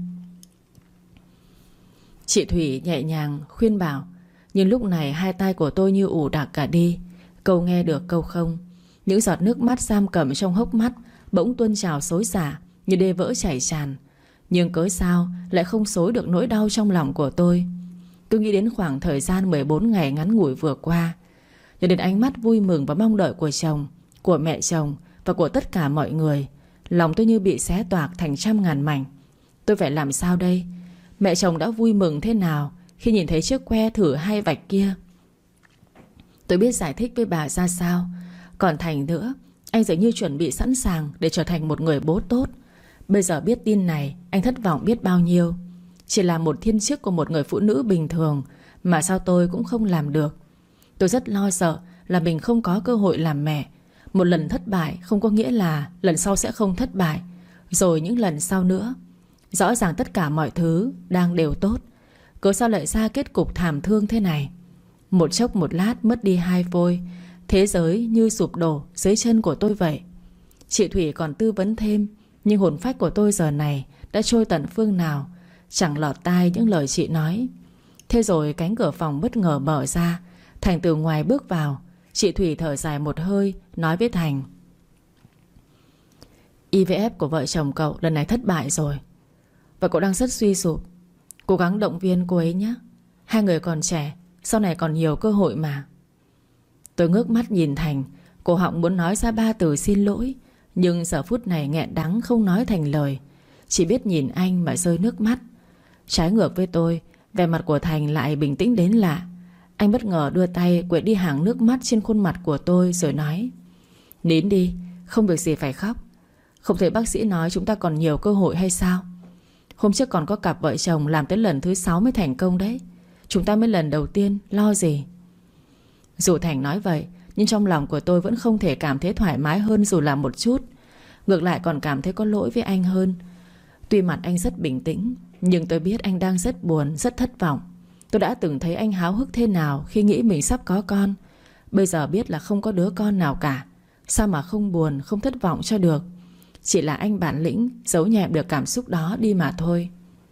Chị Thủy nhẹ nhàng khuyên bảo, nhưng lúc này hai tay của tôi như ù đặc cả đi. Câu nghe được câu không. Những giọt nước mắt giam cầm trong hốc mắt bỗng tuôn trào xối xả như đê vỡ chảy tràn. Nhưng cớ sao lại không xối được nỗi đau trong lòng của tôi. Cứ nghĩ đến khoảng thời gian 14 ngày ngắn ngủi vừa qua, nhớ đến ánh mắt vui mừng và mong đợi của chồng, của mẹ chồng và của tất cả mọi người, lòng tôi như bị xé toạc thành trăm ngàn mảnh. Tôi phải làm sao đây? Mẹ chồng đã vui mừng thế nào khi nhìn thấy chiếc que thử 2 vạch kia? Tôi biết giải thích với bà ra sao. Còn Thành nữa, anh dường như chuẩn bị sẵn sàng để trở thành một người bố tốt. Bây giờ biết tin này, anh thất vọng biết bao nhiêu. Chỉ là một thiên chức của một người phụ nữ bình thường mà sao tôi cũng không làm được. Tôi rất lo sợ là mình không có cơ hội làm mẹ. Một lần thất bại không có nghĩa là lần sau sẽ không thất bại. Rồi những lần sau nữa. Rõ ràng tất cả mọi thứ đang đều tốt, cớ sao lại ra kết cục thảm thương thế này? Một chốc một lát mất đi 2 phôi, thế giới như sụp đổ dưới chân của tôi vậy. Chị Thủy còn tư vấn thêm, nhưng hồn phách của tôi giờ này đã trôi tận phương nào, chẳng lọt tai những lời chị nói. Thế rồi cánh cửa phòng bất ngờ mở ra, Thành từ ngoài bước vào. Chị Thủy thở dài một hơi, nói với Thành: IVF của vợ chồng cậu lần này thất bại rồi, và cậu đang rất suy sụp. Cố gắng động viên cô ấy nhé. 2 người còn trẻ, sau này còn nhiều cơ hội mà. Tôi ngước mắt nhìn Thành, cổ họng muốn nói ra 3 từ xin lỗi, nhưng giờ phút này nghẹn đắng không nói thành lời. Chỉ biết nhìn anh mà rơi nước mắt. Trái ngược với tôi, vẻ mặt của Thành lại bình tĩnh đến lạ. Anh bất ngờ đưa tay quệt đi hàng nước mắt trên khuôn mặt của tôi rồi nói: Nín đi, không việc gì phải khóc. Không thấy bác sĩ nói chúng ta còn nhiều cơ hội hay sao? Hôm trước còn có cặp vợ chồng làm tới lần thứ 6 mới thành công đấy. Chúng ta mới lần đầu tiên, lo gì? Dù Thành nói vậy, nhưng trong lòng của tôi vẫn không thể cảm thấy thoải mái hơn dù là một chút. Ngược lại còn cảm thấy có lỗi với anh hơn. Tuy mặt anh rất bình tĩnh, nhưng tôi biết anh đang rất buồn, rất thất vọng. Tôi đã từng thấy anh háo hức thế nào khi nghĩ mình sắp có con. Bây giờ biết là không có đứa con nào cả, sao mà không buồn, không thất vọng cho được. Chỉ là anh bản lĩnh giấu nhẹm được cảm xúc đó đi mà thôi.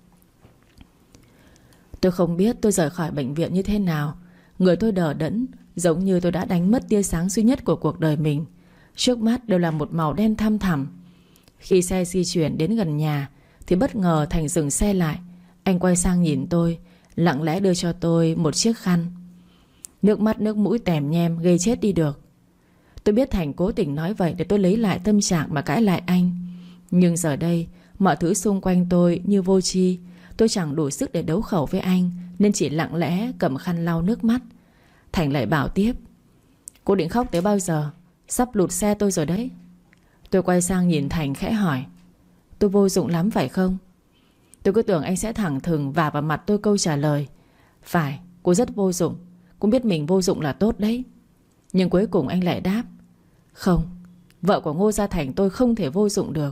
Tôi không biết tôi rời khỏi bệnh viện như thế nào. Người tôi đờ đẫn, giống như tôi đã đánh mất tia sáng duy nhất của cuộc đời mình. Trước mắt đều là một màu đen thăm thẳm. Khi xe di chuyển đến gần nhà thì bất ngờ Thành dừng xe lại. Anh quay sang nhìn tôi, lặng lẽ đưa cho tôi một chiếc khăn. Nước mắt nước mũi tèm nhem gây chết đi được. Tôi biết Thành cố tình nói vậy để tôi lấy lại tâm trạng mà cãi lại anh. Nhưng giờ đây mọi thứ xung quanh tôi như vô tri. Tôi chẳng đủ sức để đấu khẩu với anh, nên chỉ lặng lẽ cầm khăn lau nước mắt. Thành lại bảo tiếp: cô định khóc tới bao giờ? Sắp lụt xe tôi rồi đấy. Tôi quay sang nhìn Thành khẽ hỏi: tôi vô dụng lắm phải không? Tôi cứ tưởng anh sẽ thẳng thừng vả vào mặt tôi câu trả lời: phải, cô rất vô dụng. Cũng biết mình vô dụng là tốt đấy. Nhưng cuối cùng anh lại đáp: không, vợ của Ngô Gia Thành tôi không thể vô dụng được.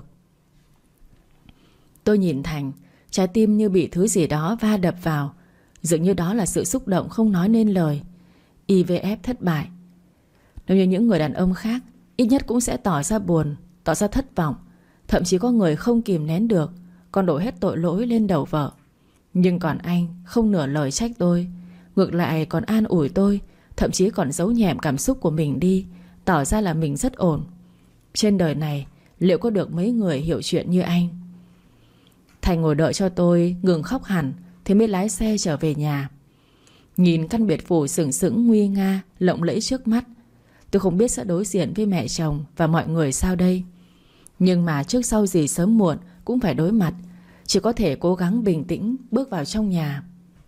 Tôi nhìn Thành, trái tim như bị thứ gì đó va đập vào. Dường như đó là sự xúc động không nói nên lời. IVF thất bại. Nếu như những người đàn ông khác, ít nhất cũng sẽ tỏ ra buồn, tỏ ra thất vọng. Thậm chí có người không kìm nén được, còn đổ hết tội lỗi lên đầu vợ. Nhưng còn anh không nửa lời trách tôi. Ngược lại còn an ủi tôi, thậm chí còn giấu nhẹm cảm xúc của mình đi, tỏ ra là mình rất ổn. Trên đời này liệu có được mấy người hiểu chuyện như anh? Thành ngồi đợi cho tôi ngừng khóc hẳn thì mới lái xe trở về nhà. Nhìn căn biệt phủ sừng sững nguy nga, lộng lẫy trước mắt, tôi không biết sẽ đối diện với mẹ chồng và mọi người sao đây. Nhưng mà trước sau gì sớm muộn cũng phải đối mặt. Chỉ có thể cố gắng bình tĩnh bước vào trong nhà.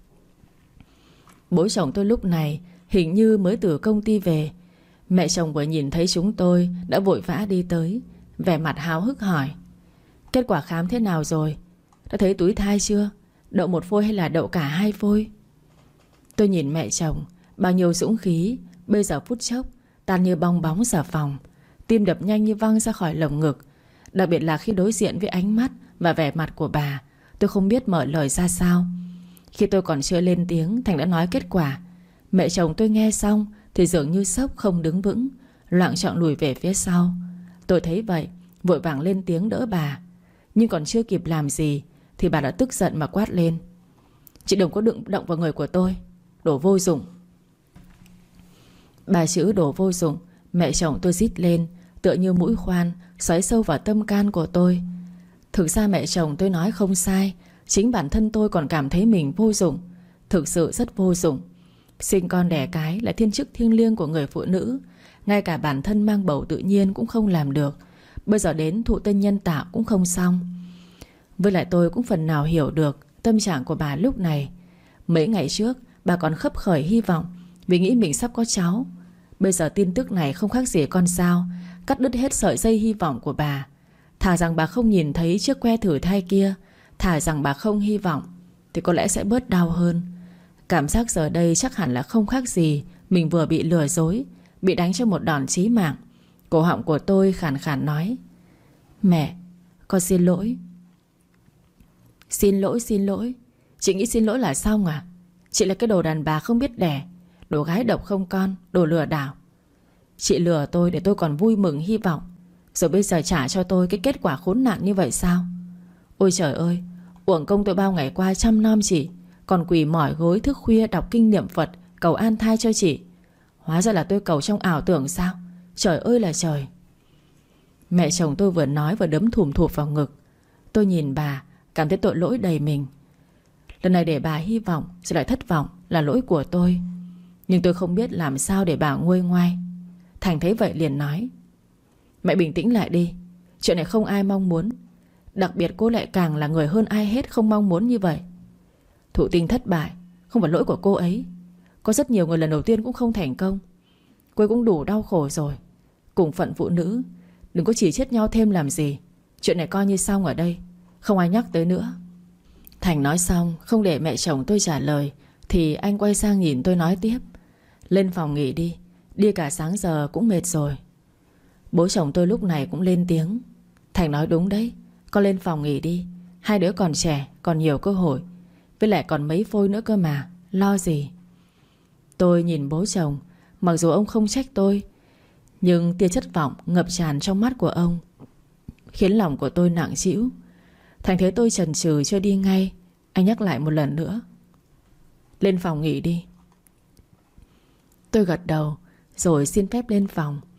Bố chồng tôi lúc này hình như mới từ công ty về. Mẹ chồng vừa nhìn thấy chúng tôi đã vội vã đi tới, vẻ mặt háo hức hỏi: kết quả khám thế nào rồi? Đã thấy túi thai chưa? Đậu một phôi hay là đậu cả hai phôi? Tôi nhìn mẹ chồng, bao nhiêu dũng khí bây giờ phút chốc tan như bong bóng xà phòng. Tim đập nhanh như văng ra khỏi lồng ngực. Đặc biệt là khi đối diện với ánh mắt và vẻ mặt của bà, tôi không biết mở lời ra sao. Khi tôi còn chưa lên tiếng, Thành đã nói kết quả. Mẹ chồng tôi nghe xong thì dường như sốc không đứng vững, loạng choạng lùi về phía sau. Tôi thấy vậy, vội vàng lên tiếng đỡ bà. Nhưng còn chưa kịp làm gì thì bà đã tức giận mà quát lên: chị đừng có động vào người của tôi, đồ vô dụng. Bà chữ đồ vô dụng mẹ chồng tôi rít lên, tựa như mũi khoan xoáy sâu vào tâm can của tôi. Thực ra mẹ chồng tôi nói không sai. Chính bản thân tôi còn cảm thấy mình vô dụng. Thực sự rất vô dụng. Sinh con đẻ cái là thiên chức thiêng liêng của người phụ nữ. Ngay cả bản thân mang bầu tự nhiên cũng không làm được, bây giờ đến thụ tinh nhân tạo cũng không xong. Với lại tôi cũng phần nào hiểu được tâm trạng của bà lúc này. Mấy ngày trước bà còn khấp khởi hy vọng vì nghĩ mình sắp có cháu. Bây giờ tin tức này không khác gì con dao cắt đứt hết sợi dây hy vọng của bà. Thà rằng bà không nhìn thấy chiếc que thử thai kia, thà rằng bà không hy vọng, thì có lẽ sẽ bớt đau hơn. Cảm giác giờ đây chắc hẳn là không khác gì mình vừa bị lừa dối, bị đánh cho một đòn chí mạng. Cổ họng của tôi khàn khàn nói: mẹ, con xin lỗi. Xin lỗi. Chị nghĩ xin lỗi là xong à? Chị là cái đồ đàn bà không biết đẻ, đồ gái độc không con, đồ lừa đảo. Chị lừa tôi để tôi còn vui mừng hy vọng, rồi bây giờ trả cho tôi cái kết quả khốn nạn như vậy sao? Ôi trời ơi, uổng công tôi bao ngày qua chăm nom chị, còn quỳ mỏi gối thức khuya đọc kinh niệm Phật cầu an thai cho chị. Hóa ra là tôi cầu trong ảo tưởng sao? Trời ơi là trời. Mẹ chồng tôi vừa nói vừa đấm thùm thụp vào ngực. Tôi nhìn bà, cảm thấy tội lỗi đầy mình. Lần này để bà hy vọng rồi lại thất vọng là lỗi của tôi. Nhưng tôi không biết làm sao để bà nguôi ngoai. Thành thấy vậy liền nói: mẹ bình tĩnh lại đi, chuyện này không ai mong muốn. Đặc biệt cô lại càng là người hơn ai hết không mong muốn như vậy. Thụ tinh thất bại không phải lỗi của cô ấy. Có rất nhiều người lần đầu tiên cũng không thành công. Cô ấy cũng đủ đau khổ rồi. Cùng phận phụ nữ, đừng có chỉ trích nhau thêm làm gì. Chuyện này coi như xong ở đây, không ai nhắc tới nữa. Thành nói xong không để mẹ chồng tôi trả lời thì anh quay sang nhìn tôi nói tiếp: lên phòng nghỉ đi, đi cả sáng giờ cũng mệt rồi. Bố chồng tôi lúc này cũng lên tiếng: Thành nói đúng đấy, con lên phòng nghỉ đi. Hai đứa còn trẻ, còn nhiều cơ hội. Với lại còn mấy phôi nữa cơ mà, lo gì. Tôi nhìn bố chồng. Mặc dù ông không trách tôi, nhưng tia chất vọng ngập tràn trong mắt của ông khiến lòng của tôi nặng trĩu. Thành thấy tôi chần chừ chưa đi ngay, anh nhắc lại một lần nữa: lên phòng nghỉ đi. Tôi gật đầu rồi xin phép lên phòng.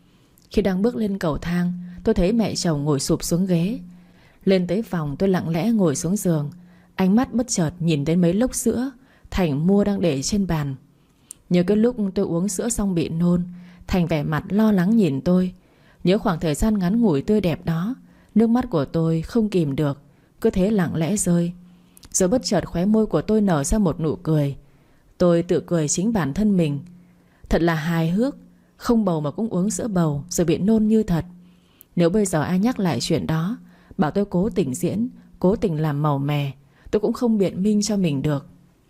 Khi đang bước lên cầu thang, tôi thấy mẹ chồng ngồi sụp xuống ghế. Lên tới phòng, tôi lặng lẽ ngồi xuống giường, ánh mắt bất chợt nhìn đến mấy lốc sữa Thành mua đang để trên bàn. Nhớ cái lúc tôi uống sữa xong bị nôn, Thành vẻ mặt lo lắng nhìn tôi. Nhớ khoảng thời gian ngắn ngủi tươi đẹp đó, nước mắt của tôi không kìm được, cứ thế lặng lẽ rơi. Rồi bất chợt khóe môi của tôi nở ra một nụ cười. Tôi tự cười chính bản thân mình. Thật là hài hước, không bầu mà cũng uống sữa bầu rồi bị nôn như thật. Nếu bây giờ ai nhắc lại chuyện đó, bảo tôi cố tình diễn, cố tình làm màu mè, tôi cũng không biện minh cho mình được.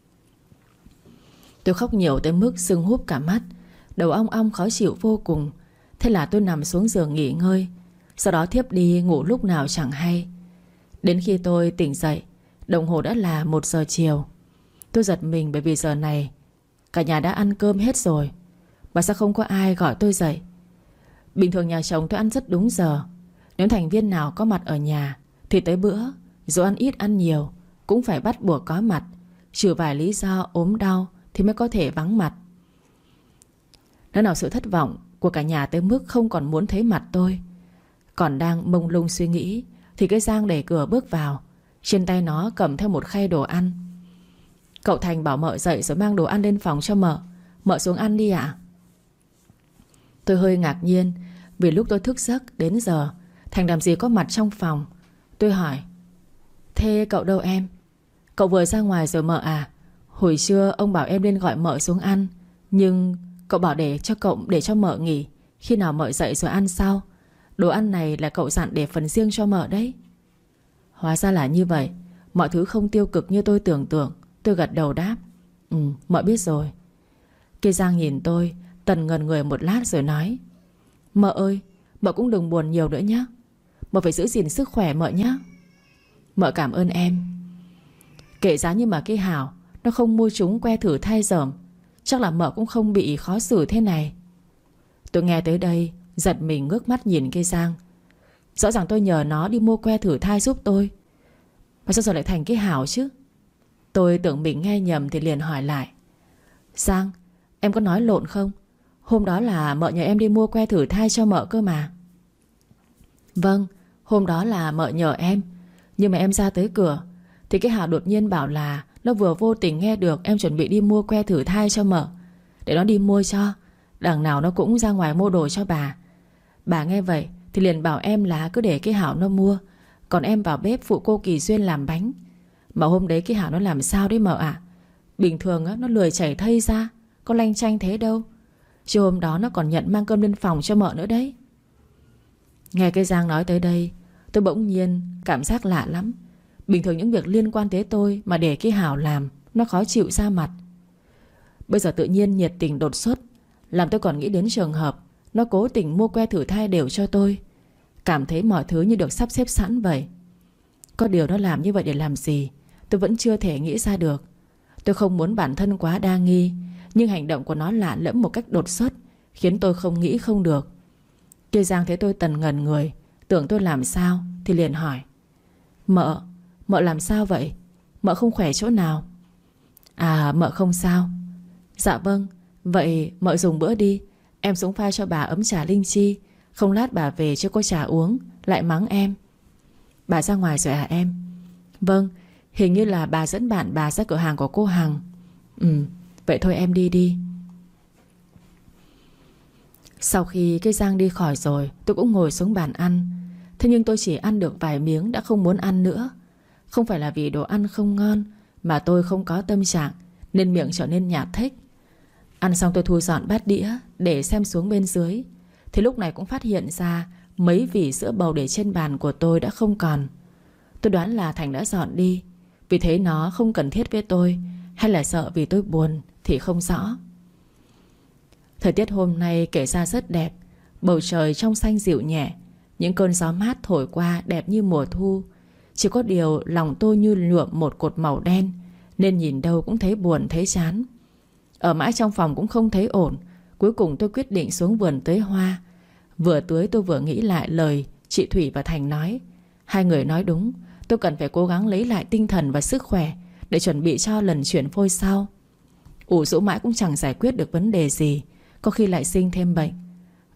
Tôi khóc nhiều tới mức sưng húp cả mắt, đầu ong ong khó chịu vô cùng. Thế là tôi nằm xuống giường nghỉ ngơi, sau đó thiếp đi ngủ lúc nào chẳng hay. Đến khi tôi tỉnh dậy, đồng hồ đã là 1 giờ chiều. Tôi giật mình bởi vì giờ này cả nhà đã ăn cơm hết rồi, mà sao không có ai gọi tôi dậy. Bình thường nhà chồng tôi ăn rất đúng giờ. Nếu thành viên nào có mặt ở nhà thì tới bữa, dù ăn ít ăn nhiều cũng phải bắt buộc có mặt, trừ vài lý do ốm đau thì mới có thể vắng mặt. Nó nào sự thất vọng của cả nhà tới mức không còn muốn thấy mặt tôi. Còn đang mông lung suy nghĩ thì cái Giang đẩy cửa bước vào. Trên tay nó cầm theo một khay đồ ăn. Cậu Thành bảo mợ dậy rồi mang đồ ăn lên phòng cho mợ. Mợ xuống ăn đi ạ. Tôi hơi ngạc nhiên vì lúc tôi thức giấc đến giờ Thành làm gì có mặt trong phòng. Tôi hỏi: thế cậu đâu em? Cậu vừa ra ngoài rồi mợ à? Hồi trưa ông bảo em lên gọi mợ xuống ăn, nhưng cậu bảo để cho mợ nghỉ, khi nào mợ dậy rồi ăn sau. Đồ ăn này là cậu dặn để phần riêng cho mợ đấy. Hóa ra là như vậy. Mọi thứ không tiêu cực như tôi tưởng tượng. Tôi gật đầu đáp: mợ biết rồi. Cây Giang nhìn tôi tần ngần người một lát rồi nói: mợ ơi, mợ cũng đừng buồn nhiều nữa nhé. Mợ phải giữ gìn sức khỏe mợ nhé. Mợ cảm ơn em. Kể giá như mà cái Hảo nó không mua chúng que thử thai dởm, chắc là mợ cũng không bị khó xử thế này. Tôi nghe tới đây giật mình ngước mắt nhìn cây Giang. Rõ ràng tôi nhờ nó đi mua que thử thai giúp tôi, mà sao giờ lại thành cái Hảo chứ? Tôi tưởng mình nghe nhầm thì liền hỏi lại: Giang, em có nói lộn không? Hôm đó là mợ nhờ em đi mua que thử thai cho mợ cơ mà. Vâng, hôm đó là mợ nhờ em. Nhưng mà em ra tới cửa thì cái Hảo đột nhiên bảo là nó vừa vô tình nghe được em chuẩn bị đi mua que thử thai cho mợ, để nó đi mua cho. Đằng nào nó cũng ra ngoài mua đồ cho bà. Bà nghe vậy thì liền bảo em là cứ để cái Hảo nó mua, còn em vào bếp phụ cô Kỳ Duyên làm bánh. Mà hôm đấy cái Hảo nó làm sao đấy mợ ạ? Bình thường á, nó lười chảy thây ra, có lanh chanh thế đâu. Chứ hôm đó nó còn nhận mang cơm lên phòng cho mợ nữa đấy. Nghe cái Giang nói tới đây, tôi bỗng nhiên cảm giác lạ lắm. Bình thường những việc liên quan tới tôi mà để cái Hảo làm, nó khó chịu ra mặt. Bây giờ tự nhiên nhiệt tình đột xuất, làm tôi còn nghĩ đến trường hợp nó cố tình mua que thử thai đều cho tôi. Cảm thấy mọi thứ như được sắp xếp sẵn vậy. Có điều nó làm như vậy để làm gì, tôi vẫn chưa thể nghĩ ra được. Tôi không muốn bản thân quá đa nghi, nhưng hành động của nó lạ lẫm một cách đột xuất, khiến tôi không nghĩ không được. Kia Giang thấy tôi tần ngần người, tưởng tôi làm sao thì liền hỏi: Mợ làm sao vậy? Mợ không khỏe chỗ nào? À, mợ không sao. Dạ vâng, vậy mợ dùng bữa đi. Em xuống pha cho bà ấm trà linh chi, không lát bà về chưa có trà uống lại mắng em. Bà ra ngoài rồi à em? Vâng, hình như là bà dẫn bạn bà ra cửa hàng của cô Hằng. Vậy thôi em đi đi. Sau khi cái Giang đi khỏi rồi, tôi cũng ngồi xuống bàn ăn. Thế nhưng tôi chỉ ăn được vài miếng đã không muốn ăn nữa. Không phải là vì đồ ăn không ngon, mà tôi không có tâm trạng, nên miệng trở nên nhạt thếch. Ăn xong tôi thu dọn bát đĩa để xem xuống bên dưới, thì lúc này cũng phát hiện ra mấy vỉ sữa bầu để trên bàn của tôi đã không còn. Tôi đoán là Thành đã dọn đi, vì thấy nó không cần thiết với tôi, hay là sợ vì tôi buồn thì không rõ. Thời tiết hôm nay kể ra rất đẹp. Bầu trời trong xanh dịu nhẹ, những cơn gió mát thổi qua đẹp như mùa thu. Chỉ có điều lòng tôi như nhuộm một cột màu đen, nên nhìn đâu cũng thấy buồn thấy chán. Ở mãi trong phòng cũng không thấy ổn. Cuối cùng tôi quyết định xuống vườn tưới hoa. Vừa tưới tôi vừa nghĩ lại lời chị Thủy và Thành nói. Hai người nói đúng, tôi cần phải cố gắng lấy lại tinh thần và sức khỏe để chuẩn bị cho lần chuyển phôi sau. Ủ rũ mãi cũng chẳng giải quyết được vấn đề gì, có khi lại sinh thêm bệnh.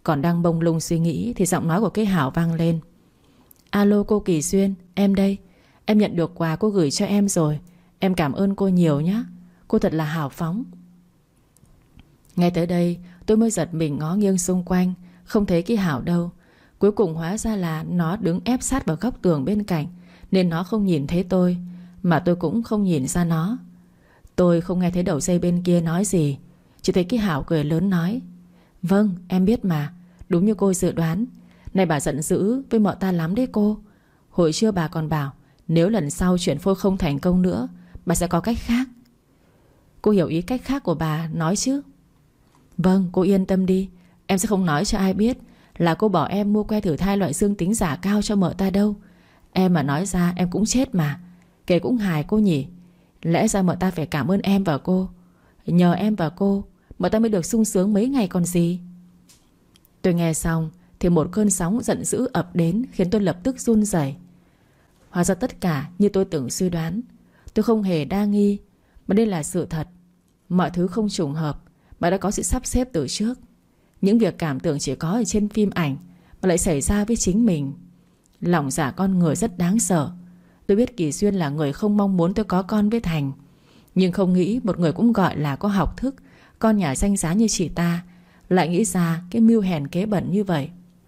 Còn đang bông lung suy nghĩ thì giọng nói của cái Hảo vang lên. Alo cô Kỳ Duyên, em đây. Em nhận được quà cô gửi cho em rồi. Em cảm ơn cô nhiều nhé. Cô thật là hào phóng. Nghe tới đây tôi mới giật mình ngó nghiêng xung quanh, không thấy cái Hảo đâu. Cuối cùng hóa ra là nó đứng ép sát vào góc tường bên cạnh, nên nó không nhìn thấy tôi, mà tôi cũng không nhìn ra nó. Tôi không nghe thấy đầu dây bên kia nói gì, chỉ thấy cái Hảo cười lớn nói. Vâng em biết mà. Đúng như cô dự đoán. Này bà giận dữ với mợ ta lắm đấy cô. Hồi trưa bà còn bảo nếu lần sau chuyện phôi không thành công nữa, bà sẽ có cách khác. Cô hiểu ý cách khác của bà nói chứ? Vâng cô yên tâm đi. Em sẽ không nói cho ai biết là cô bỏ em mua que thử thai loại dương tính giả cao cho mợ ta đâu. Em mà nói ra em cũng chết mà. Kể cũng hài cô nhỉ. Lẽ ra mợ ta phải cảm ơn em và cô. Nhờ em và cô mợ ta mới được sung sướng mấy ngày còn gì. Tôi nghe xong thì một cơn sóng giận dữ ập đến, khiến tôi lập tức run rẩy. Hóa ra tất cả như tôi tưởng suy đoán. Tôi không hề đa nghi, mà đây là sự thật. Mọi thứ không trùng hợp, mà đã có sự sắp xếp từ trước. Những việc cảm tưởng chỉ có ở trên phim ảnh mà lại xảy ra với chính mình. Lòng dạ con người rất đáng sợ. Tôi biết Kỳ Duyên là người không mong muốn tôi có con với Thành, nhưng không nghĩ một người cũng gọi là có học thức, con nhà danh giá như chị ta lại nghĩ ra cái mưu hèn kế bẩn như vậy.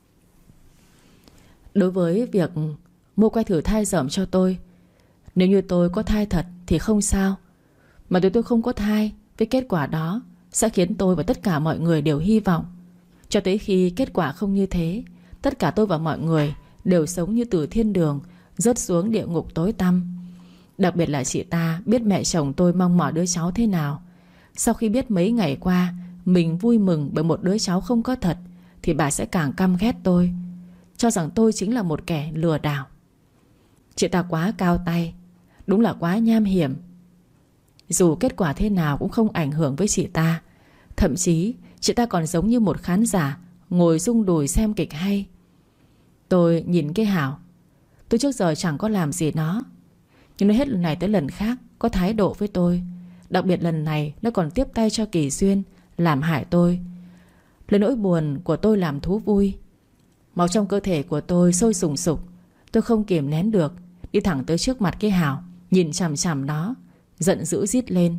Đối với việc mua que thử thai dởm cho tôi, nếu như tôi có thai thật thì không sao. Mà nếu tôi không có thai, với kết quả đó sẽ khiến tôi và tất cả mọi người đều hy vọng. Cho tới khi kết quả không như thế, tất cả tôi và mọi người đều sống như từ thiên đường rớt xuống địa ngục tối tăm. Đặc biệt là chị ta biết mẹ chồng tôi mong mỏi đứa cháu thế nào. Sau khi biết mấy ngày qua mình vui mừng bởi một đứa cháu không có thật, thì bà sẽ càng căm ghét tôi, cho rằng tôi chính là một kẻ lừa đảo. Chị ta quá cao tay, đúng là quá nham hiểm. Dù kết quả thế nào cũng không ảnh hưởng với chị ta. Thậm chí chị ta còn giống như một khán giả ngồi rung đùi xem kịch hay. Tôi nhìn cái Hảo. Tôi trước giờ chẳng có làm gì nó, nhưng nó hết lần này tới lần khác có thái độ với tôi. Đặc biệt lần này nó còn tiếp tay cho Kỳ Duyên làm hại tôi, lấy nỗi buồn của tôi làm thú vui. Máu trong cơ thể của tôi sôi sùng sục. Tôi không kiềm nén được, đi thẳng tới trước mặt cái Hảo, nhìn chằm chằm nó, giận dữ rít lên.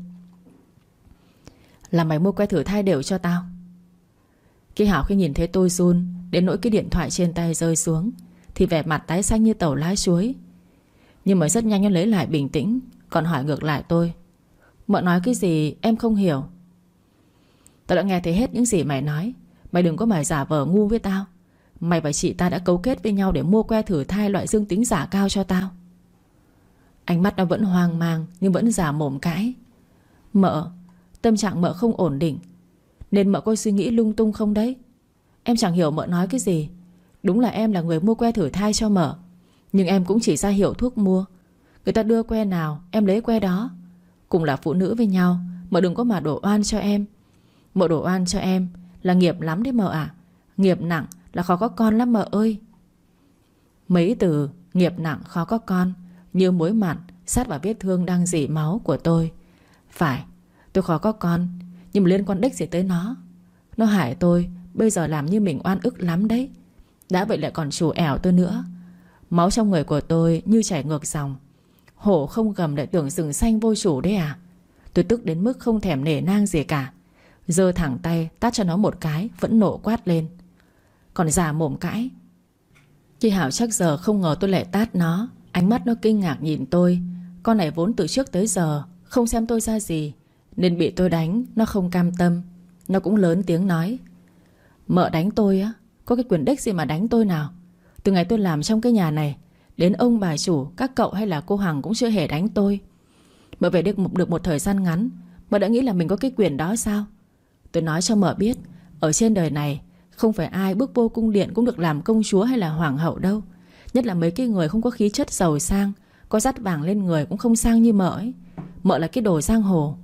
Là mày mua que thử thai đều cho tao? Cái Hảo khi nhìn thấy tôi run đến nỗi cái điện thoại trên tay rơi xuống thì vẻ mặt tái xanh như tàu lá chuối. Nhưng mà rất nhanh nó lấy lại bình tĩnh, còn hỏi ngược lại tôi. Mợ nói cái gì em không hiểu. Tao đã nghe thấy hết những gì mày nói. Mày đừng có mà giả vờ ngu với tao. Mày và chị ta đã cấu kết với nhau để mua que thử thai loại dương tính giả cao cho tao. Ánh mắt nó vẫn hoang mang nhưng vẫn giả mồm cãi. Mợ, tâm trạng mợ không ổn định, nên mợ có suy nghĩ lung tung không đấy? Em chẳng hiểu mợ nói cái gì. Đúng là em là người mua que thử thai cho mợ, nhưng em cũng chỉ ra hiệu thuốc mua. Người ta đưa que nào em lấy que đó. Cùng là phụ nữ với nhau, mợ đừng có mà đổ oan cho em. Mợ đổ oan cho em là nghiệp lắm đấy mợ ạ. Nghiệp nặng là khó có con lắm mợ ơi. Mấy từ nghiệp nặng khó có con như muối mặn sát vào vết thương đang rỉ máu của tôi. Phải, tôi khó có con, nhưng mà liên quan đếch gì tới nó. Nó hại tôi, bây giờ làm như mình oan ức lắm đấy. Đã vậy lại còn trù ẻo tôi nữa. Máu trong người của tôi như chảy ngược dòng. Hổ không gầm lại tưởng rừng xanh vô chủ đấy à. Tôi tức đến mức không thèm nể nang gì cả, giơ thẳng tay tát cho nó một cái, phẫn nộ quát lên. Còn già mồm cãi. Chị Hảo chắc giờ không ngờ tôi lại tát nó. Ánh mắt nó kinh ngạc nhìn tôi. Con này vốn từ trước tới giờ không xem tôi ra gì, nên bị tôi đánh nó không cam tâm. Nó cũng lớn tiếng nói. Mợ đánh tôi á? Có cái quyền đếch gì mà đánh tôi nào. Từ ngày tôi làm trong cái nhà này, đến ông bà chủ, các cậu hay là cô Hằng cũng chưa hề đánh tôi. Mợ về được một thời gian ngắn, mợ đã nghĩ là mình có cái quyền đó sao? Tôi nói cho mợ biết, ở trên đời này không phải ai bước vô cung điện cũng được làm công chúa hay là hoàng hậu đâu. Nhất là mấy cái người không có khí chất giàu sang, có dắt vàng lên người cũng không sang như mợ ấy. Mợ là cái đồ giang hồ.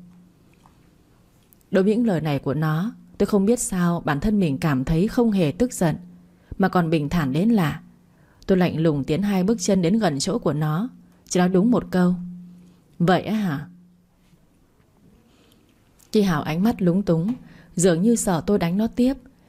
Đối với những lời này của nó, tôi không biết sao bản thân mình cảm thấy không hề tức giận, mà còn bình thản đến lạ. Tôi lạnh lùng tiến 2 bước chân đến gần chỗ của nó, chỉ nói đúng một câu. Vậy á hả? Chị Hảo ánh mắt lúng túng, dường như sợ tôi đánh nó tiếp,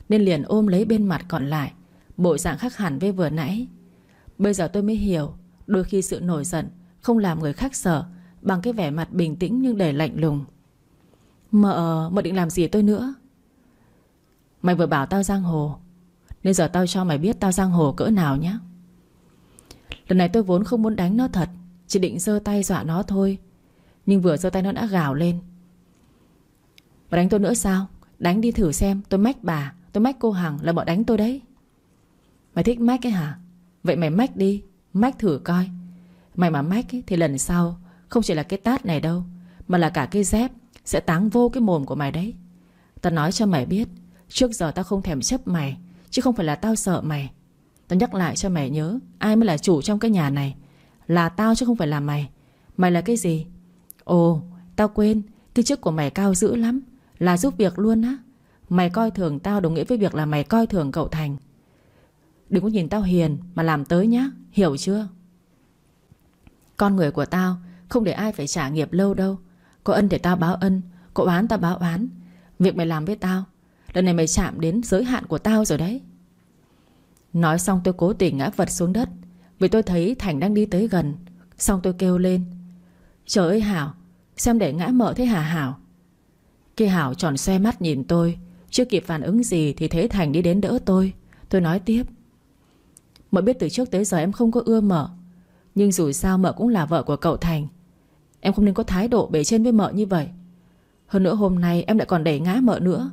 nên liền ôm lấy bên mặt còn lại, bộ dạng khác hẳn với vừa nãy. Bây giờ tôi mới hiểu, đôi khi sự nổi giận không làm người khác sợ bằng cái vẻ mặt bình tĩnh nhưng đầy lạnh lùng. Mợ định làm gì tôi nữa? Mày vừa bảo tao giang hồ, nên giờ tao cho mày biết tao giang hồ cỡ nào nhé. Lần này tôi vốn không muốn đánh nó thật, chỉ định giơ tay dọa nó thôi. Nhưng vừa giơ tay nó đã gào lên. Mày đánh tôi nữa sao? Đánh đi thử xem, tôi mách bà, tôi mách cô Hằng là mợ đánh tôi đấy. Mày thích mách ấy hả? Vậy mày mách đi, mách thử coi. Mày mà mách ấy, thì lần sau không chỉ là cái tát này đâu, mà là cả cái dép sẽ táng vô cái mồm của mày đấy. Tao nói cho mày biết, trước giờ tao không thèm chấp mày, chứ không phải là tao sợ mày. Tao nhắc lại cho mày nhớ, ai mới là chủ trong cái nhà này? Là tao chứ không phải là mày. Mày là cái gì? Ồ, tao quên, cái chức của mày cao dữ lắm, là giúp việc luôn á. Mày coi thường tao đồng nghĩa với việc là mày coi thường cậu Thành. Đừng có nhìn tao hiền mà làm tới nhá, hiểu chưa? Con người của tao không để ai phải trả nghiệp lâu đâu. Có ân để tao báo ân, có oán tao báo oán. Việc mày làm với tao, lần này mày chạm đến giới hạn của tao rồi đấy. Nói xong tôi cố tình ngã vật xuống đất, vì tôi thấy Thành đang đi tới gần. Xong tôi kêu lên: Trời ơi Hảo, xem để ngã mợ thế hả Hảo? Cái Hảo tròn xoe mắt nhìn tôi. Chưa kịp phản ứng gì thì thấy Thành đi đến đỡ tôi. Tôi nói tiếp: Mợ biết từ trước tới giờ em không có ưa mợ, nhưng dù sao mợ cũng là vợ của cậu Thành. Em không nên có thái độ bề trên với mợ như vậy. Hơn nữa hôm nay em lại còn đẩy ngã mợ nữa.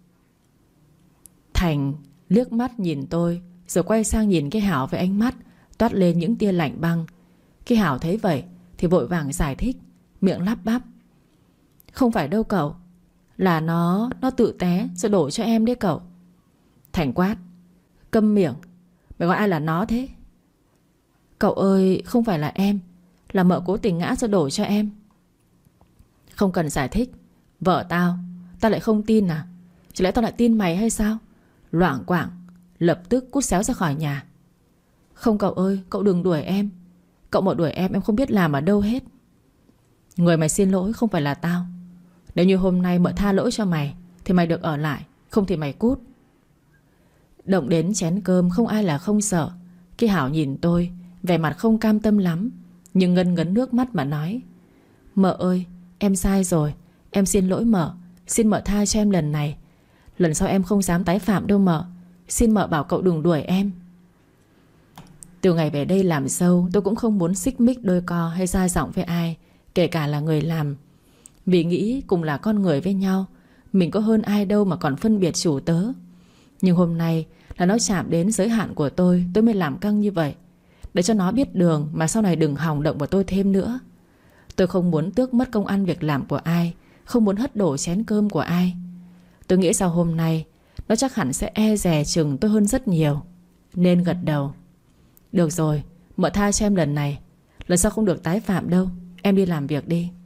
Thành liếc mắt nhìn tôi, rồi quay sang nhìn cái Hảo với ánh mắt toát lên những tia lạnh băng. Cái Hảo thấy vậy thì vội vàng giải thích, miệng lắp bắp: Không phải đâu cậu, là nó tự té rồi đổ cho em đấy cậu. Thành quát: Câm miệng, mày gọi ai là nó thế? Cậu ơi, không phải là em, là mợ cố tình ngã rồi đổ cho em. Không cần giải thích. Vợ tao lại không tin à? Chỉ lẽ tao lại tin mày hay sao? Loạng quạng, lập tức cút xéo ra khỏi nhà. Không cậu ơi, cậu đừng đuổi em. Cậu mà đuổi em không biết làm ở đâu hết. Người mày xin lỗi không phải là tao. Nếu như hôm nay mợ tha lỗi cho mày thì mày được ở lại, không thì mày cút. Động đến chén cơm không ai là không sợ. Cái Hảo nhìn tôi, vẻ mặt không cam tâm lắm, nhưng ngân ngấn nước mắt mà nói: Mợ ơi, em sai rồi, em xin lỗi mợ. Xin mợ tha cho em lần này. Lần sau em không dám tái phạm đâu mợ. Xin mợ bảo cậu đừng đuổi em. Từ ngày về đây làm sâu, tôi cũng không muốn xích mích đôi co hay dai giọng với ai, kể cả là người làm. Vì nghĩ cùng là con người với nhau, mình có hơn ai đâu mà còn phân biệt chủ tớ. Nhưng hôm nay là nó chạm đến giới hạn của tôi mới làm căng như vậy, để cho nó biết đường mà sau này đừng hòng động vào tôi thêm nữa. Tôi không muốn tước mất công ăn việc làm của ai, không muốn hất đổ chén cơm của ai. Tôi nghĩ sau hôm nay nó chắc hẳn sẽ e dè chừng tôi hơn rất nhiều, nên gật đầu: Được rồi, mợ tha cho em lần này. Lần sau không được tái phạm đâu. Em đi làm việc đi.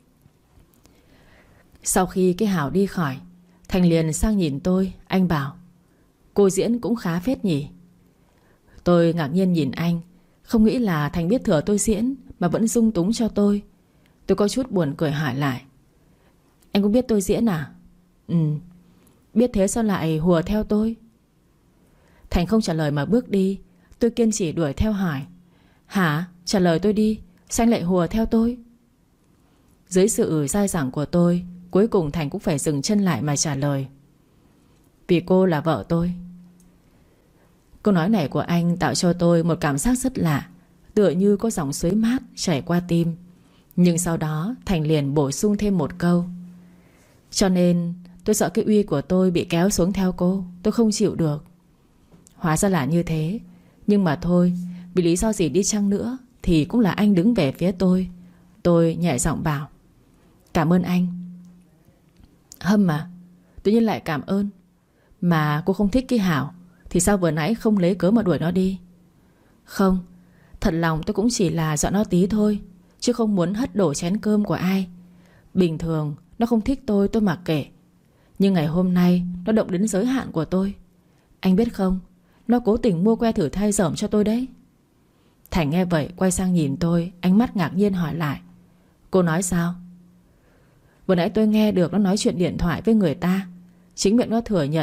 Sau khi cái Hảo đi khỏi, Thành liền sang nhìn tôi. Anh bảo: Cô diễn cũng khá phết nhỉ? Tôi ngạc nhiên nhìn anh, không nghĩ là Thành biết thừa tôi diễn mà vẫn dung túng cho tôi. Tôi có chút buồn cười hỏi lại: Anh cũng biết tôi diễn à? Ừ. Biết thế sao lại hùa theo tôi? Thành không trả lời mà bước đi. Tôi kiên trì đuổi theo hỏi: Hả? Trả lời tôi đi, sao anh lại hùa theo tôi? Dưới sự dai dẳng của tôi, cuối cùng Thành cũng phải dừng chân lại mà trả lời: Vì cô là vợ tôi. Câu nói này của anh tạo cho tôi một cảm giác rất lạ, tựa như có dòng suối mát chảy qua tim. Nhưng sau đó Thành liền bổ sung thêm một câu: Cho nên tôi sợ cái uy của tôi bị kéo xuống theo cô. Tôi không chịu được. Hóa ra là như thế. Nhưng mà thôi, vì lý do gì đi chăng nữa thì cũng là anh đứng về phía tôi. Tôi nhẹ giọng bảo: Cảm ơn anh. Hâm à? Tự nhiên lại cảm ơn. Mà cô không thích cái Hảo thì sao vừa nãy không lấy cớ mà đuổi nó đi? Không, thật lòng tôi cũng chỉ là dọa nó tí thôi, chứ không muốn hất đổ chén cơm của ai. Bình thường nó không thích tôi mặc kệ, nhưng ngày hôm nay nó động đến giới hạn của tôi. Anh biết không, nó cố tình mua que thử thai dởm cho tôi đấy. Thành nghe vậy quay sang nhìn tôi, ánh mắt ngạc nhiên hỏi lại: Cô nói sao? Vừa nãy tôi nghe được nó nói chuyện điện thoại với người ta. Chính miệng nó thừa nhận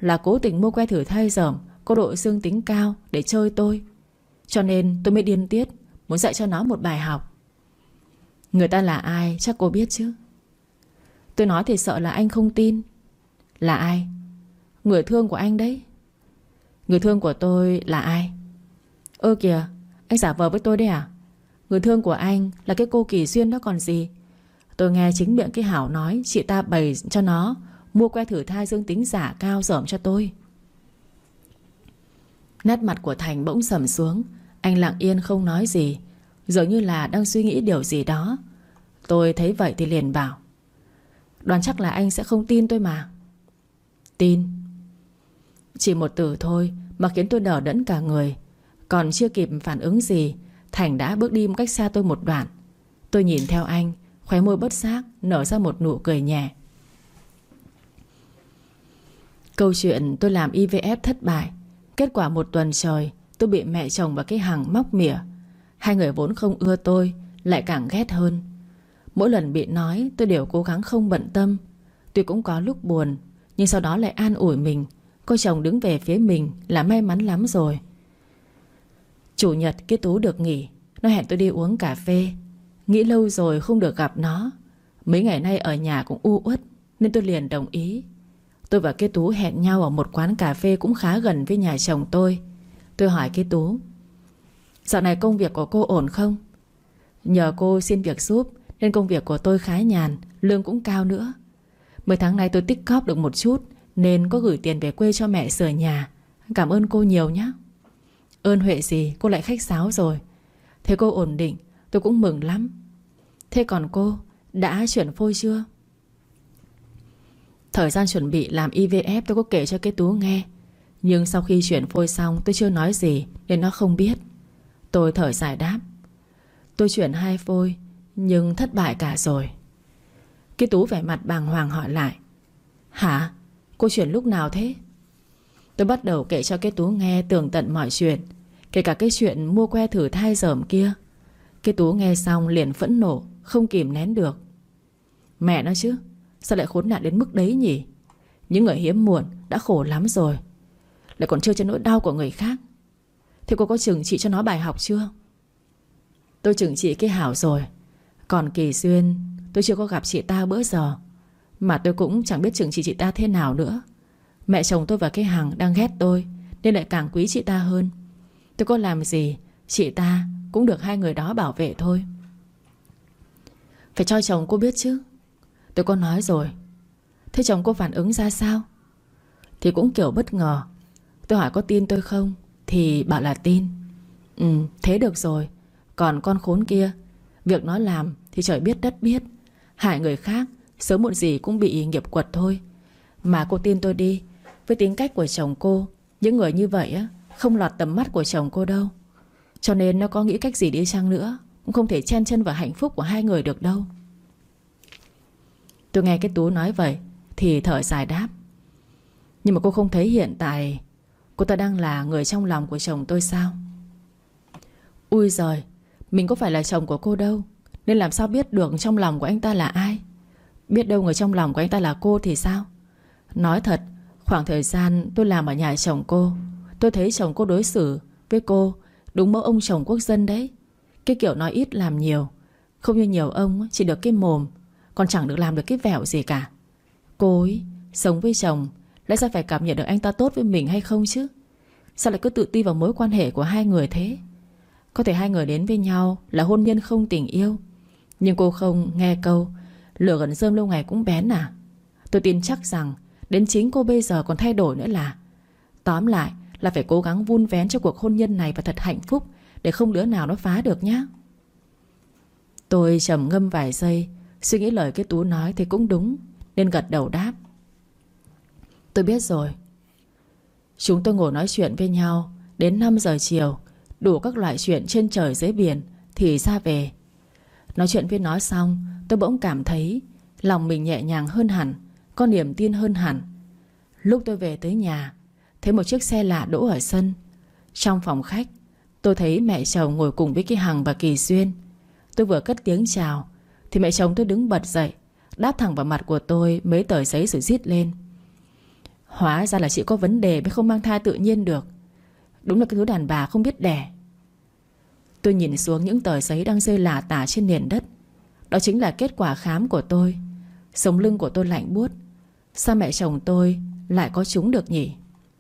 là cố tình mua que thử thai dởm có độ dương tính cao để chơi tôi. Cho nên tôi mới điên tiết muốn dạy cho nó một bài học. Người ta là ai chắc cô biết chứ? Tôi nói thì sợ là anh không tin. Là ai? Người thương của anh đấy. Người thương của tôi là ai? Ơ kìa, anh giả vờ với tôi đấy à? Người thương của anh là cái cô Kỳ Duyên đó còn gì. Tôi nghe chính miệng cái Hảo nói chị ta bày cho nó mua que thử thai dương tính giả cao dởm cho tôi. Nét mặt của Thành bỗng sầm xuống. Anh lặng yên không nói gì, dường như là đang suy nghĩ điều gì đó. Tôi thấy vậy thì liền bảo: đoán chắc là anh sẽ không tin tôi mà. Tin? Chỉ một từ thôi mà khiến tôi đờ đẫn cả người. Còn chưa kịp phản ứng gì, Thành đã bước đi một cách xa tôi một đoạn. Tôi nhìn theo anh, khóe môi bất giác nở ra một nụ cười nhẹ. Câu chuyện tôi làm IVF thất bại. Kết quả một tuần trời tôi bị mẹ chồng và cái Hằng móc mỉa. Hai người vốn không ưa tôi lại càng ghét hơn. Mỗi lần bị nói tôi đều cố gắng không bận tâm. Tuy cũng có lúc buồn, nhưng sau đó lại an ủi mình, cô chồng đứng về phía mình là may mắn lắm rồi. Chủ nhật cái Tú được nghỉ, nó hẹn tôi đi uống cà phê. Nghĩ lâu rồi không được gặp nó. Mấy ngày nay ở nhà cũng u uất nên tôi liền đồng ý. Tôi và cái Tú hẹn nhau ở một quán cà phê cũng khá gần với nhà chồng tôi. Tôi hỏi cái Tú: dạo này công việc của cô ổn không? Nhờ cô xin việc giúp nên công việc của tôi khá nhàn, lương cũng cao nữa. Mấy tháng nay tôi tích cóp được một chút nên có gửi tiền về quê cho mẹ sửa nhà. Cảm ơn cô nhiều nhé. Ơn huệ gì, cô lại khách sáo rồi. Thế cô ổn định tôi cũng mừng lắm. Thế còn cô đã chuyển phôi chưa? Thời gian chuẩn bị làm IVF tôi có kể cho cái Tú nghe, nhưng sau khi chuyển phôi xong tôi chưa nói gì nên nó không biết. Tôi thở dài đáp: tôi chuyển 2 phôi nhưng thất bại cả rồi. Cái Tú vẻ mặt bàng hoàng hỏi lại: hả? Cô chuyển lúc nào thế? Tôi bắt đầu kể cho cái Tú nghe tường tận mọi chuyện, kể cả cái chuyện mua que thử thai dởm kia. Cái Tú nghe xong liền phẫn nộ, không kìm nén được. Mẹ nó chứ, sao lại khốn nạn đến mức đấy nhỉ? Những người hiếm muộn đã khổ lắm rồi, lại còn chơi cho nỗi đau của người khác. Thế cô có trừng trị cho nó bài học chưa? Tôi trừng trị cái Hảo rồi. Còn Kỳ Duyên tôi chưa có gặp chị ta bữa giờ, mà tôi cũng chẳng biết trừng trị chị ta thế nào nữa. Mẹ chồng tôi và cái Hằng đang ghét tôi nên lại càng quý chị ta hơn. Tôi có làm gì chị ta cũng được hai người đó bảo vệ thôi. Phải cho chồng cô biết chứ. Tôi có nói rồi. Thế chồng cô phản ứng ra sao? Thì cũng kiểu bất ngờ. Tôi hỏi có tin tôi không thì bảo là tin. Thế được rồi. Còn con khốn kia, việc nó làm thì trời biết đất biết. Hại người khác sớm muộn gì cũng bị nghiệp quật thôi. Mà cô tin tôi đi, với tính cách của chồng cô, những người như vậy á không lọt tầm mắt của chồng cô đâu. Cho nên nó có nghĩ cách gì đi chăng nữa cũng không thể chen chân vào hạnh phúc của hai người được đâu. Tôi nghe cái Tú nói vậy thì thở dài đáp: nhưng mà cô không thấy hiện tại cô ta đang là người trong lòng của chồng tôi sao? Ui giời, mình có phải là chồng của cô đâu, nên làm sao biết được trong lòng của anh ta là ai? Biết đâu người trong lòng của anh ta là cô thì sao? Nói thật, khoảng thời gian tôi làm ở nhà chồng cô, tôi thấy chồng cô đối xử với cô đúng mẫu ông chồng quốc dân đấy. Cái kiểu nói ít làm nhiều, không như nhiều ông chỉ được cái mồm, còn chẳng được làm được cái vẹo gì cả. Cô ấy sống với chồng lẽ ra phải cảm nhận được anh ta tốt với mình hay không chứ? Sao lại cứ tự ti vào mối quan hệ của hai người thế? Có thể hai người đến với nhau là hôn nhân không tình yêu, nhưng cô không nghe câu lửa gần rơm lâu ngày cũng bén à? Tôi tin chắc rằng đến chính cô bây giờ còn thay đổi nữa là. Tóm lại là phải cố gắng vun vén cho cuộc hôn nhân này và thật hạnh phúc, để không đứa nào nó phá được nhá. Tôi trầm ngâm vài giây, suy nghĩ lời cái Tú nói thì cũng đúng, nên gật đầu đáp: tôi biết rồi. Chúng tôi ngồi nói chuyện với nhau đến 5 giờ chiều, đủ các loại chuyện trên trời dưới biển thì ra về. Nói chuyện với nó xong, tôi bỗng cảm thấy lòng mình nhẹ nhàng hơn hẳn, có niềm tin hơn hẳn. Lúc tôi về tới nhà, thấy một chiếc xe lạ đỗ ở sân. Trong phòng khách, tôi thấy mẹ chồng ngồi cùng với cái Hằng và Kỳ Duyên. Tôi vừa cất tiếng chào thì mẹ chồng tôi đứng bật dậy, đáp thẳng vào mặt của tôi mấy tờ giấy rồi rít lên: Hóa ra là chị có vấn đề mới không mang thai tự nhiên được. Đúng là cái thứ đàn bà không biết đẻ. Tôi nhìn xuống những tờ giấy đang rơi lả tả trên nền đất. Đó chính là kết quả khám của tôi. Sống lưng của tôi lạnh buốt. Sao mẹ chồng tôi lại có chúng được nhỉ?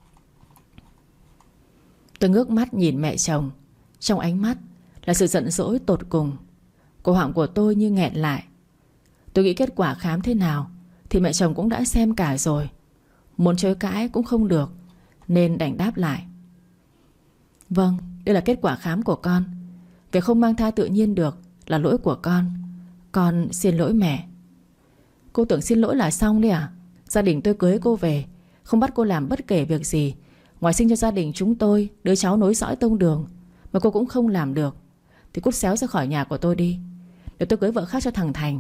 Tôi ngước mắt nhìn mẹ chồng. Trong ánh mắt là sự giận dỗi tột cùng. Cổ họng của tôi như nghẹn lại. Tôi nghĩ kết quả khám thế nào thì mẹ chồng cũng đã xem cả rồi. Muốn chối cãi cũng không được, nên đành đáp lại. Vâng, đây là kết quả khám của con. Việc không mang thai tự nhiên được là lỗi của con. Con xin lỗi mẹ. Cô tưởng xin lỗi là xong đấy à? Gia đình tôi cưới cô về, không bắt cô làm bất kể việc gì, ngoài sinh cho gia đình chúng tôi đứa cháu nối dõi tông đường, mà cô cũng không làm được, thì cút xéo ra khỏi nhà của tôi đi, để tôi cưới vợ khác cho thằng Thành.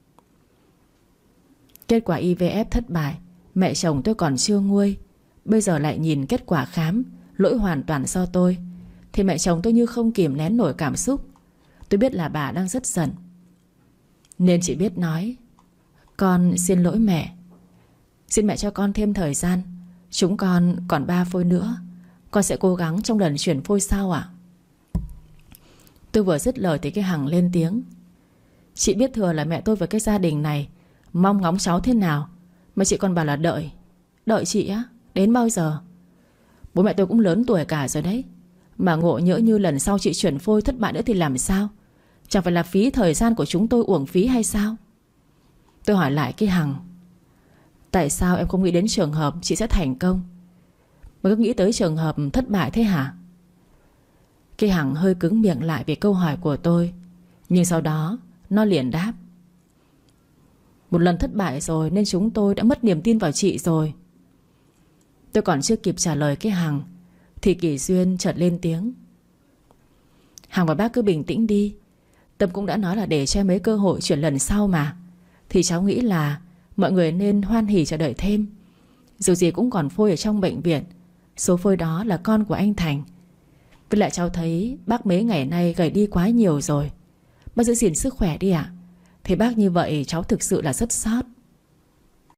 Kết quả IVF thất bại. Mẹ chồng tôi còn chưa nguôi, bây giờ lại nhìn kết quả khám, lỗi hoàn toàn do tôi, thì mẹ chồng tôi như không kìm nén nổi cảm xúc. Tôi biết là bà đang rất giận, nên chỉ biết nói: con xin lỗi mẹ. Xin mẹ cho con thêm thời gian. Chúng con còn 3 phôi nữa. Con sẽ cố gắng trong lần chuyển phôi sau ạ. Tôi vừa dứt lời thì cái Hằng lên tiếng: chị biết thừa là mẹ tôi và cái gia đình này mong ngóng cháu thế nào, mà chị còn bảo là đợi. Đợi chị á? Đến bao giờ? Bố mẹ tôi cũng lớn tuổi cả rồi đấy. Mà ngộ nhỡ như lần sau chị chuyển phôi thất bại nữa thì làm sao? Chẳng phải là phí thời gian của chúng tôi uổng phí hay sao? Tôi hỏi lại cái Hằng: tại sao em không nghĩ đến trường hợp chị sẽ thành công, mà cứ nghĩ tới trường hợp thất bại thế hả? Cái Hằng hơi cứng miệng lại vì câu hỏi của tôi, nhưng sau đó nó liền đáp: một lần thất bại rồi nên chúng tôi đã mất niềm tin vào chị rồi. Tôi còn chưa kịp trả lời cái Hằng thì Kỳ Duyên chợt lên tiếng: Hằng và bác cứ bình tĩnh đi. Tâm cũng đã nói là để cho em mấy cơ hội chuyển lần sau mà. Thì cháu nghĩ là mọi người nên hoan hỉ chờ đợi thêm. Dù gì cũng còn phôi ở trong bệnh viện. Số phôi đó là con của anh Thành. Với lại cháu thấy bác mấy ngày nay gầy đi quá nhiều rồi. Bác giữ gìn sức khỏe đi ạ. Thấy bác như vậy cháu thực sự là rất xót.